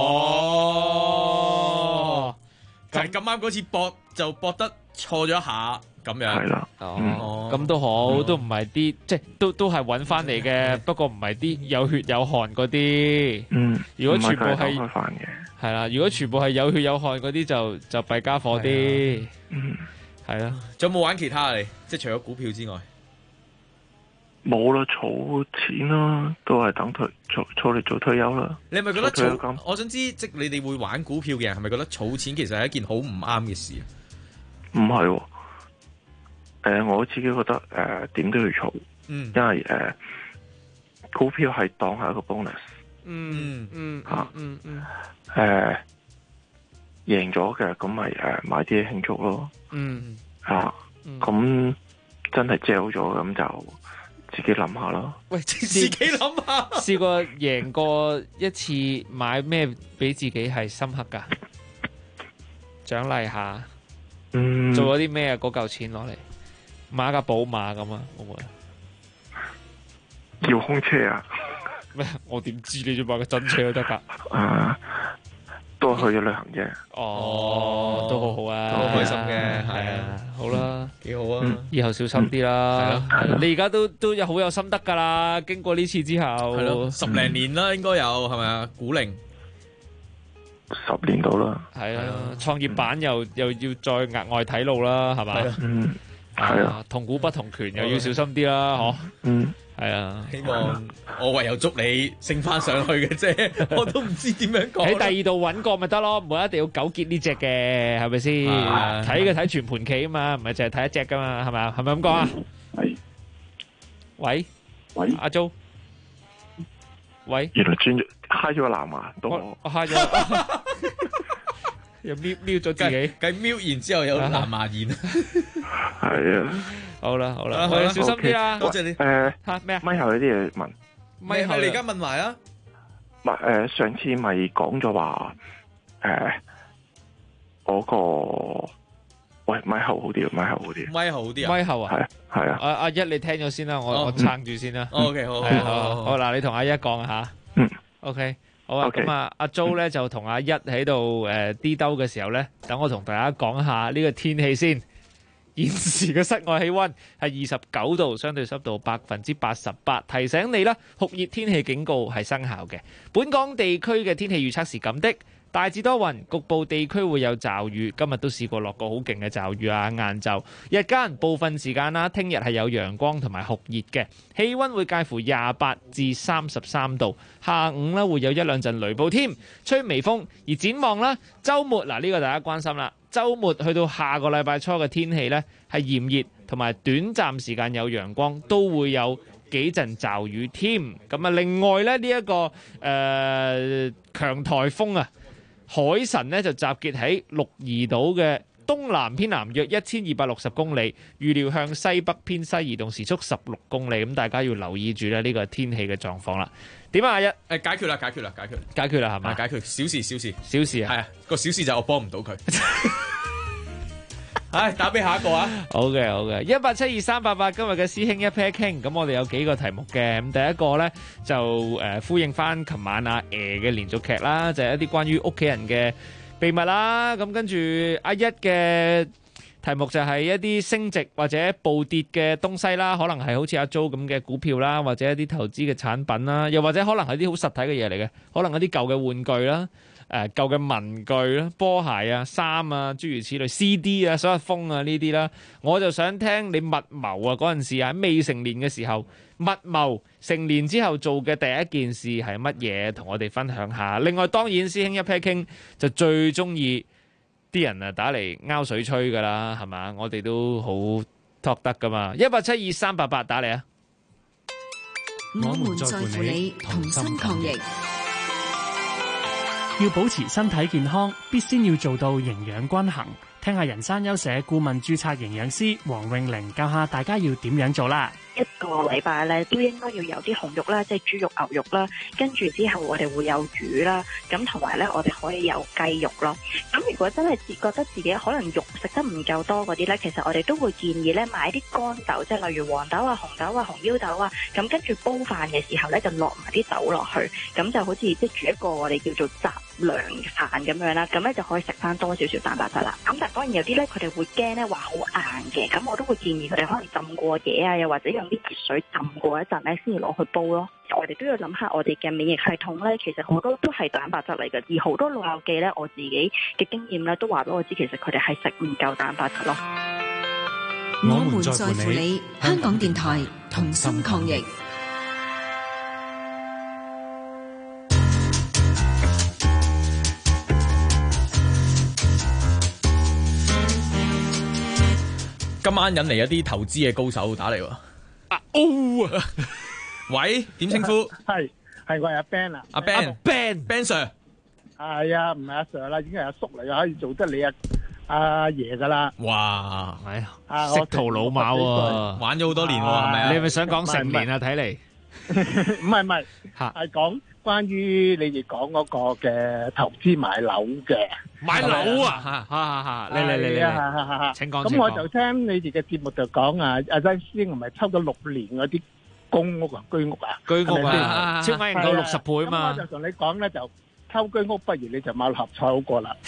哦，就係咁啱嗰次就搏得錯咗一下。咁樣係啦， 咁都好，都唔係啲即係都係揾翻嚟嘅，不過唔係啲有血有汗嗰啲。如果全部係係啦，如果全部係有血有汗嗰啲就弊家伙啲。係啦， 仲有冇玩其他你？即係除咗股票之外， 冇啦，儲錢啦，都係等儲嚟做退休啦。 你係咪覺得我想知，即係你哋會玩股票嘅人，係咪覺得儲錢其實係一件好唔啱嘅事啊？ 唔係。我自己覺得點都要儲，因為股票係當係一個 bonus，贏咗嘅咁咪買啲嘢慶祝咯，咁真係借咗咁就自己諗下咯。 喂，自己諗下， 試過贏過一次買咩俾自己係深刻噶？獎勵下，做咗啲咩啊？嗰嚿錢攞嚟。買架寶馬咁啊，會唔會？ 遙控車啊？ 咩？我點知你要買個真車都得噶？ 都係去咗旅行啫。 哦，都好好啊， 好開心嘅，係啊， 好啦， 幾好啊！ 以後小心啲啦。係咯，你而家都有好有心得噶啦。經過呢次之後， 係咯，10零年啦，應該有係咪啊？股齡 10年到啦。 係啊，創業板又要再額外睇路啦，係嘛？ 係啊， 同股不同權，又要小心啲啦，嗬。係啊， 希望我唯有祝你升翻上去嘅啫，我都唔知點樣講。 喺第二度揾過咪得咯，唔好一定要糾結呢隻嘅，係咪先？睇嘅睇全盤棋啊嘛，唔係淨係睇一隻噶嘛，係咪啊？係咪咁講啊？喂，阿 Jo，喂， 原來轉咗嗨咗個藍牙， 我嗨咗。又瞄咗自己， 計瞄完之後有藍牙現， 係啊， 好啦，小心啲啦， 多謝你。 吓咩啊？ 咪後有啲嘢問， 咪後你而家問埋啊？ 上次咪講咗話，嗰個喂咪後好啲，咪後好啲， 咪後好啲啊？ 咪後啊？ 係啊。 阿一你聽咗先啦，我撐住先啦。 OK， 好， 嗱，你同阿一講下。OK。好啊，咁啊，阿 Jo 咧就同阿一喺度D 兜嘅時候咧，等我同大家講下呢個天氣先。現時嘅室外氣溫係29度，相對濕度88%，提醒你啦，酷熱天氣警告係生效嘅。本港地區嘅天氣預測是咁的。大致多雲，局部地區會有驟雨。今日都試過落過好勁嘅驟雨啊！晏晝、日間部分時間啦，聽日係有陽光同埋酷熱嘅，氣温會介乎28至33度。下午咧會有一兩陣雷暴添，吹微風。而展望啦，週末嗱呢個大家關心啦，週末去到下個禮拜初嘅天氣呢係炎熱同埋短暫時間有陽光，都會有幾陣驟雨添。咁啊，另外咧呢一個強颱風啊，海神咧就集結喺鹿兒島嘅東南偏南約1260公里，預料向西北偏西移動，時速16公里。咁大家要留意住咧呢個天氣嘅狀況啦。點啊？阿一解決啦係咪？解決小事啊！係啊，個小事就我幫唔到佢。唉，打俾下一個啊！ 好嘅，1872388今日嘅師兄一 pair 傾，咁我哋有幾個題目嘅。咁第一個咧就呼應翻琴晚阿嘅連續劇啦，就係一啲關於屋企人嘅秘密啦。咁跟住阿一嘅題目就係一啲升值或者暴跌嘅東西啦，可能係好似阿 Jo 咁嘅股票啦，或者一啲投資嘅產品啦，又或者可能係啲好實體嘅嘢嚟嘅，可能一啲舊嘅玩具啦。舊嘅文具啦、波鞋啊、衫啊，諸如此類 CD 啊、手提風啊呢啲啦，我就想聽你密謀啊嗰陣時啊，未成年嘅時候密謀，成年之後做嘅第一件事係乜嘢，同我哋分享下。另外當然師兄一 pair 傾就最中意啲人啊打嚟拗水吹噶啦，係嘛？我哋都好 talk 得噶嘛。1872388打嚟啊！ 我們在乎你，同心抗疫。 要保持身體健康，必先要做到營養均衡。聽下人山優社顧問註冊營養師黃詠玲教下大家要點樣做啦。 一個禮拜咧都應該要有啲紅肉啦，即係豬肉、牛肉啦，跟住之後我哋會有魚啦，咁同埋咧我哋可以有雞肉咯。咁如果真係覺得自己可能肉食得唔夠多嗰啲咧，其實我哋都會建議咧買啲乾豆，即係例如黃豆啊、紅豆啊、紅腰豆啊，咁跟住煲飯嘅時候咧就落埋啲豆落去，咁就好似即係煮一個我哋叫做雜糧飯咁樣啦，咁咧就可以食翻多少少蛋白質啦。咁但係當然有啲咧佢哋會驚咧話好硬嘅，咁我都會建議佢哋可能浸過夜啊，又或者用啲熱水浸過一陣咧，先至攞去煲咯。我哋都要諗下我哋嘅免疫系統咧，其實好多都係蛋白質嚟嘅，而好多老友記咧，我自己嘅經驗咧都話俾我知，其實佢哋係食唔夠蛋白質咯。 我們在乎你，香港電台同心抗疫。 今晚引嚟一啲投資嘅高手打嚟喎。喂，點稱呼？ 係我係阿 Ben 啊。 阿 Ben Sir。 係啊，唔係阿 Sir 啦，已經係阿叔嚟，可以做得你阿爺噶啦。 哇， 係識途老馬喎， 玩咗好多年喎，係咪啊？ 你係咪想講成年啊？睇嚟唔係，係講關於你哋講嗰個嘅投資買樓嘅。 買樓啊！嚟，請講。 咁我就聽你哋嘅節目就講啊，阿曾師兄唔係抽咗6年嗰啲公屋啊、居屋啊， 超額認購60倍嘛。 咁我就同你講咧，就抽居屋不如你就買六合彩好過啦。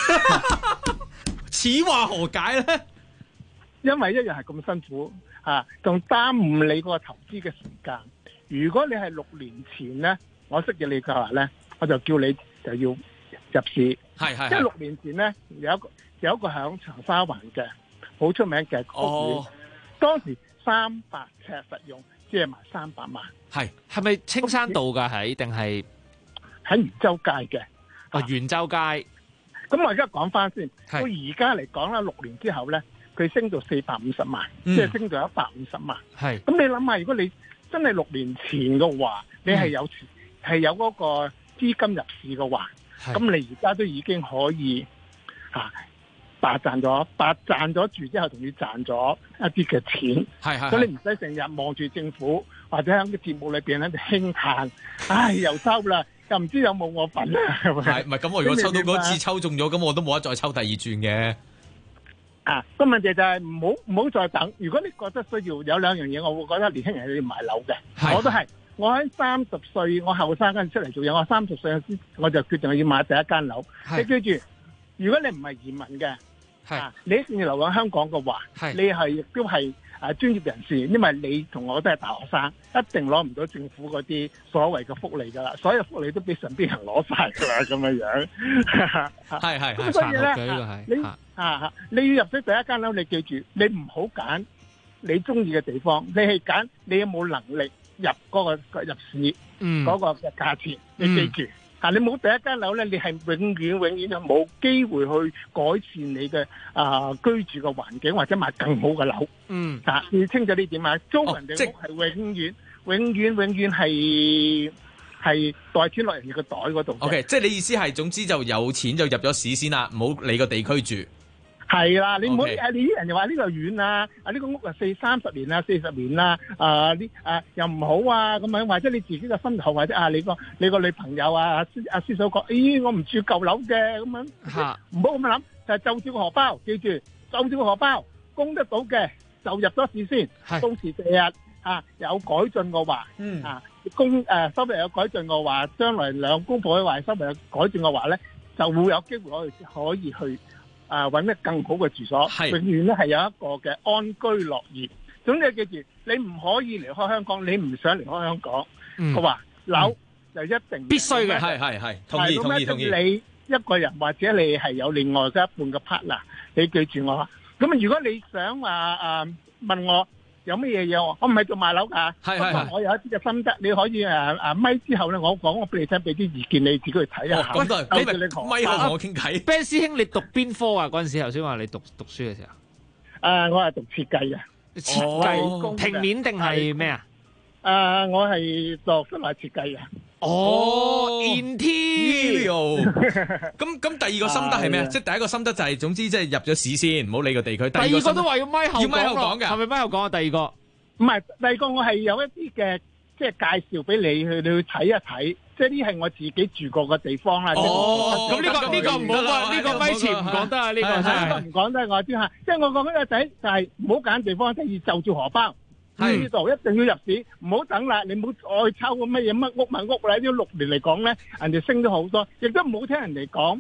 此話何解咧？ 因為一樣係咁辛苦啊，仲耽誤你嗰個投資嘅時間。如果你係6年前咧，我識嘅你嘅話咧，我就叫你就要入市。係，即係6年前咧，有一個響長沙灣嘅好出名嘅屋苑，當時300尺實用，即係賣300萬。 係咪青山道㗎？係定係喺元州街嘅？ 元州街。 咁我而家講翻先，到而家嚟講啦，6年之後咧，佢升到450萬，即係升到150萬。係。咁你諗下，如果你真係6年前嘅話，你係有嗰個資金入市嘅話，咁你而家都已經可以白賺咗住之後，仲要賺咗一啲嘅錢。所以你唔使成日望住政府或者喺個節目裏邊喺度輕嘆，唉，又收啦，又唔知有冇我份啊？ 係唔係咁？我如果抽到嗰次抽中咗，咁我都冇得再抽第二轉嘅。 個問題就係唔好再等。如果你覺得需要有2樣嘢，我會覺得年輕人要買樓嘅。我都係。我喺30歲，我後生嗰陣出嚟做嘢，我30歲先我就決定要買第一間樓。你記住，如果你唔係移民嘅，你一定要留喺香港嘅話，你係亦都係專業人士，因為你同我都係大學生，一定攞唔到政府嗰啲所謂嘅福利噶啦，所有福利都俾身邊人攞晒噶啦，咁嘅樣。係。咁所以咧，你要入咗第一間樓，你記住，你唔好揀你中意嘅地方，你係揀你有冇能力入嗰個入市嗰個嘅價錢，你記住你冇第一間樓咧，你係永遠就冇機會去改善你嘅居住嘅環境，或者買更好嘅樓。你要清楚呢點啊！租人哋屋係永永遠係袋錢落人哋個袋嗰度。 OK， 即係你意思係，總之就有錢就入咗市先啦，唔好理個地區住。 係啦，你唔好 Okay 你啲人又話呢度遠啊，呢個屋啊30年啦40年啦，又唔好啊咁樣，或者你自己嘅心頭，或者你個女朋友啊，阿師嫂講，我唔住舊樓嘅咁樣，唔好咁樣諗，就照個荷包，記住就照個荷包，供得到嘅就入咗市先，到時第日有改進嘅話，收入有改進嘅話，將來兩公婆嘅話收入有改進嘅話咧，就會有機會可以去。揾得更好嘅住所，永遠咧係有一個嘅安居樂業。總之記住，你唔可以離開香港，你唔想離開香港，佢話樓就一定必須嘅， 係同意。 你一個人或者你係有另外嘅一半嘅 partner， 你記住我。咁如果你想話問我有乜嘢嘢，我唔係做賣樓㗎，我有一啲嘅心得，你可以咪之後咧，我講我俾你聽，俾啲意見你自己去睇下。 咁都係，你咪後同我傾偈。 Ben 師兄，你讀邊科啊？嗰陣時頭先話你讀書嘅時候。 我係讀設計啊。設計工。 平面定係咩啊？ 我係讀室內設計啊。 interior。咁第二個心得係咩啊？即係第一個心得就係，總之即係入咗市先，唔好理個地區。第二個都話要咪後講嘅， 係咪咪後講啊？第二個唔係，第二個我係有一啲嘅即係介紹俾你去睇一睇，即係呢係我自己住過嘅地方啦。 咁呢個唔好講，呢個咪前唔講得啊！呢個真係唔講得我知嚇。即係我講緊個仔就係唔好揀地方，即係就住荷包。呢度一定要入市，唔好等啦！你唔好再抄個乜嘢乜屋啦！呢6年嚟講咧，人哋升咗好多，亦都唔好聽人哋講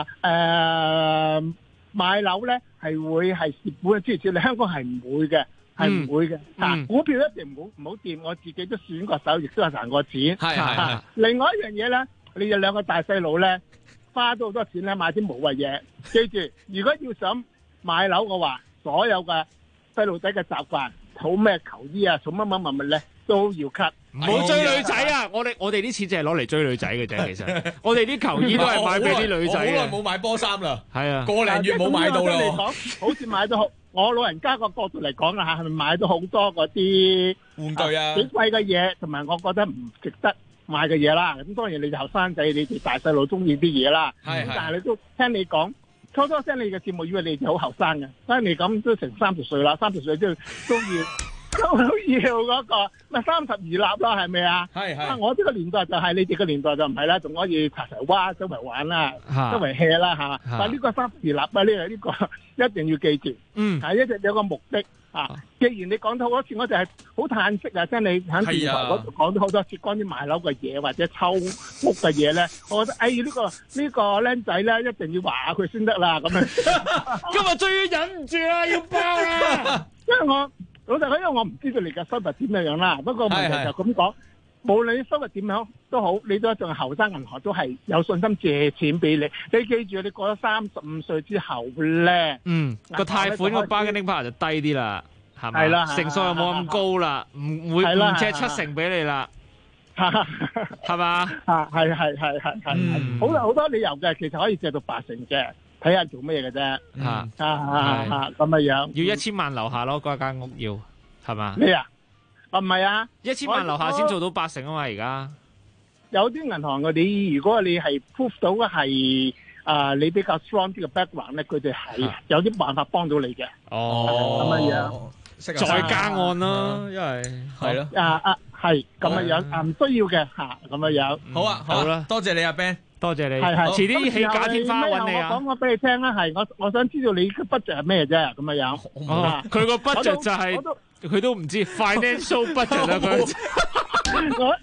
買樓咧係會係蝕本嘅，諸如此類。香港係唔會嘅，係唔會嘅。股票一定唔好掂，我自己都選過手，亦都有賺過錢。另外一樣嘢咧，你有兩個大細路咧，花咗好多錢咧買啲無謂嘢。記住，如果要想買樓嘅話，所有嘅細路仔嘅習慣。儲咩球衣啊，儲乜咧都要 cut， 唔好追女仔啊！我哋啲錢就係攞嚟追女仔嘅啫，其實我哋啲球衣都係買俾啲女仔。 好耐冇買波衫啦， 係啊， 個零月冇買到啦。 好似買咗我老人家個角度嚟講啊，係咪買咗好多嗰啲玩具啊？ 幾貴嘅嘢，同埋我覺得唔值得買嘅嘢啦。咁當然你後生仔，你哋大細路中意啲嘢啦。但係你都聽你講。初聽你嘅節目，以為你哋好後生嘅，但係你咁都成30歲啦，30歲都要嗰個咪32立啦，係咪啊？係。我呢個年代就係，你哋個年代就唔係啦，仲可以查柴蛙周圍玩啦，周圍 hea 啦嚇。但係呢個32立啊，呢個一定要記住。係一直有個目的。既然你講到好多次，我就係好嘆息啊！即係你喺電台嗰度講咗好多次關於買樓嘅嘢或者抽屋嘅嘢咧，我覺得呢個僆仔咧一定要話佢先得啦咁樣。 今日終於忍唔住啦，要爆啦！ 因為我老實講，因為我唔知道你嘅收入點樣啦。不過問題就咁講，無論你收入點樣都好，你都仲係後生，銀行都係有信心借錢俾你。你記住，你過咗35歲之後咧， 個貸款個 bargaining power 就低啲啦，係咪？係啦，成數又冇咁高啦，唔會借70%俾你啦，係嘛？係， 好多理由嘅，其實可以借到80%嘅，睇下做咩嘅啫。咁嘅樣， 要1000萬樓下咯，嗰間屋要係嘛？ 咩啊？唔係啊 ，1000萬樓下先做到80%啊嘛！而家有啲銀行嘅，你如果你係 prove 到係你比較 strong 啲嘅 background 咧，佢哋係有啲辦法幫到你嘅。咁嘅樣再加按咯，因為係咯。 係咁嘅樣，唔需要嘅嚇，咁嘅樣。 好啊，好啦，多謝你阿 Ben， 多謝你。 係， 遲啲起假天花揾你啊！ 我講俾你聽啦，係我想知道你嘅 budget 係咩啫，咁嘅樣。 佢個 budget 就係佢都唔知 financial budget 啊！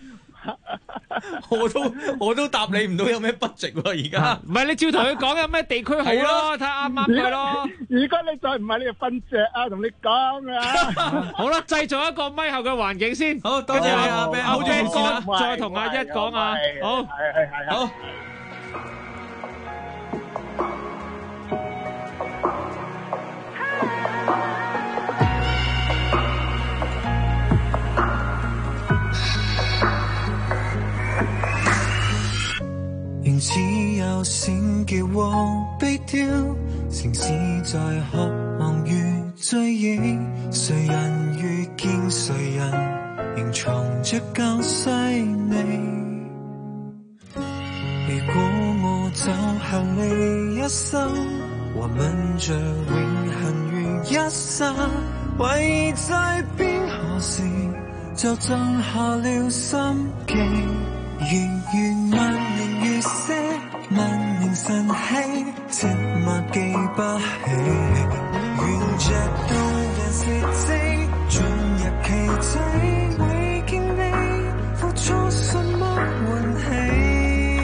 我都答你唔到有咩 budget 喎，而家唔係你照同佢講有咩地區好咯，睇下啱唔啱佢咯。 如果你再唔係你就瞓著啊，同你講啊。 好啦，製造一個咪後嘅環境先。 好多謝你啊 Ben，好嘅哥，再同阿一講啊。好， 係好。 仍似有閃叫和悲調，城市在渴望與追憶，誰人遇見誰人仍藏着教細你。如果我走向你一生，和吻着永恆如一剎，唯在邊何時就震下了心機。如萬年如些，萬年晨曦，寂寞記不起。緣着動人時機，進入奇蹟，為見你付出什麼運氣。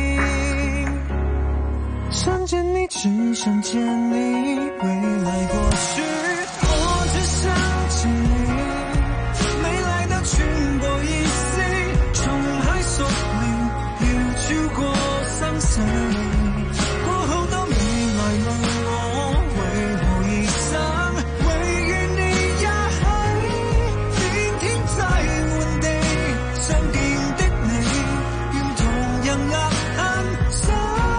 想見你，只想見你，未來過去，我只想見你，沒來的全部意思，從海宿命，要超過生死。過後都未來問我，為何而生，為與你一起，天天在換地，相見的你，願同樣壓痕想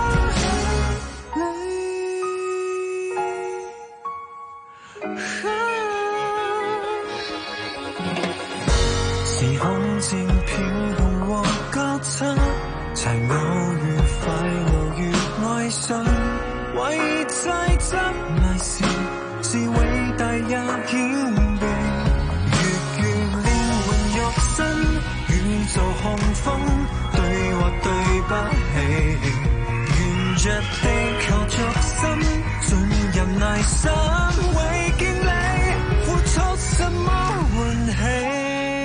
時空漸飄動和交叉，才偶遇快樂與愛上，為在執迷時是偉大也謙卑。如靈魂肉身，宇宙洪峰，對或對不起，沿着地球着心，進入內心，為見你付出什麼運氣。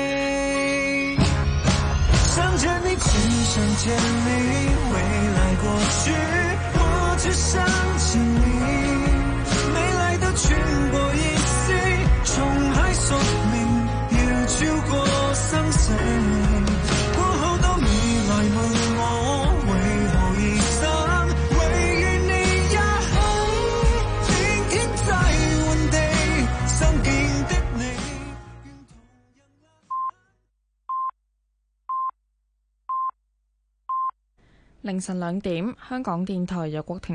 想見你，只想見你，未來過去，我只想見你，沒來的全部意思，從海宿命，要超過生死。過後都未來問我，為何而生，為與你一起，天天在換地，相見的你。 凌晨2點，香港電台由國庭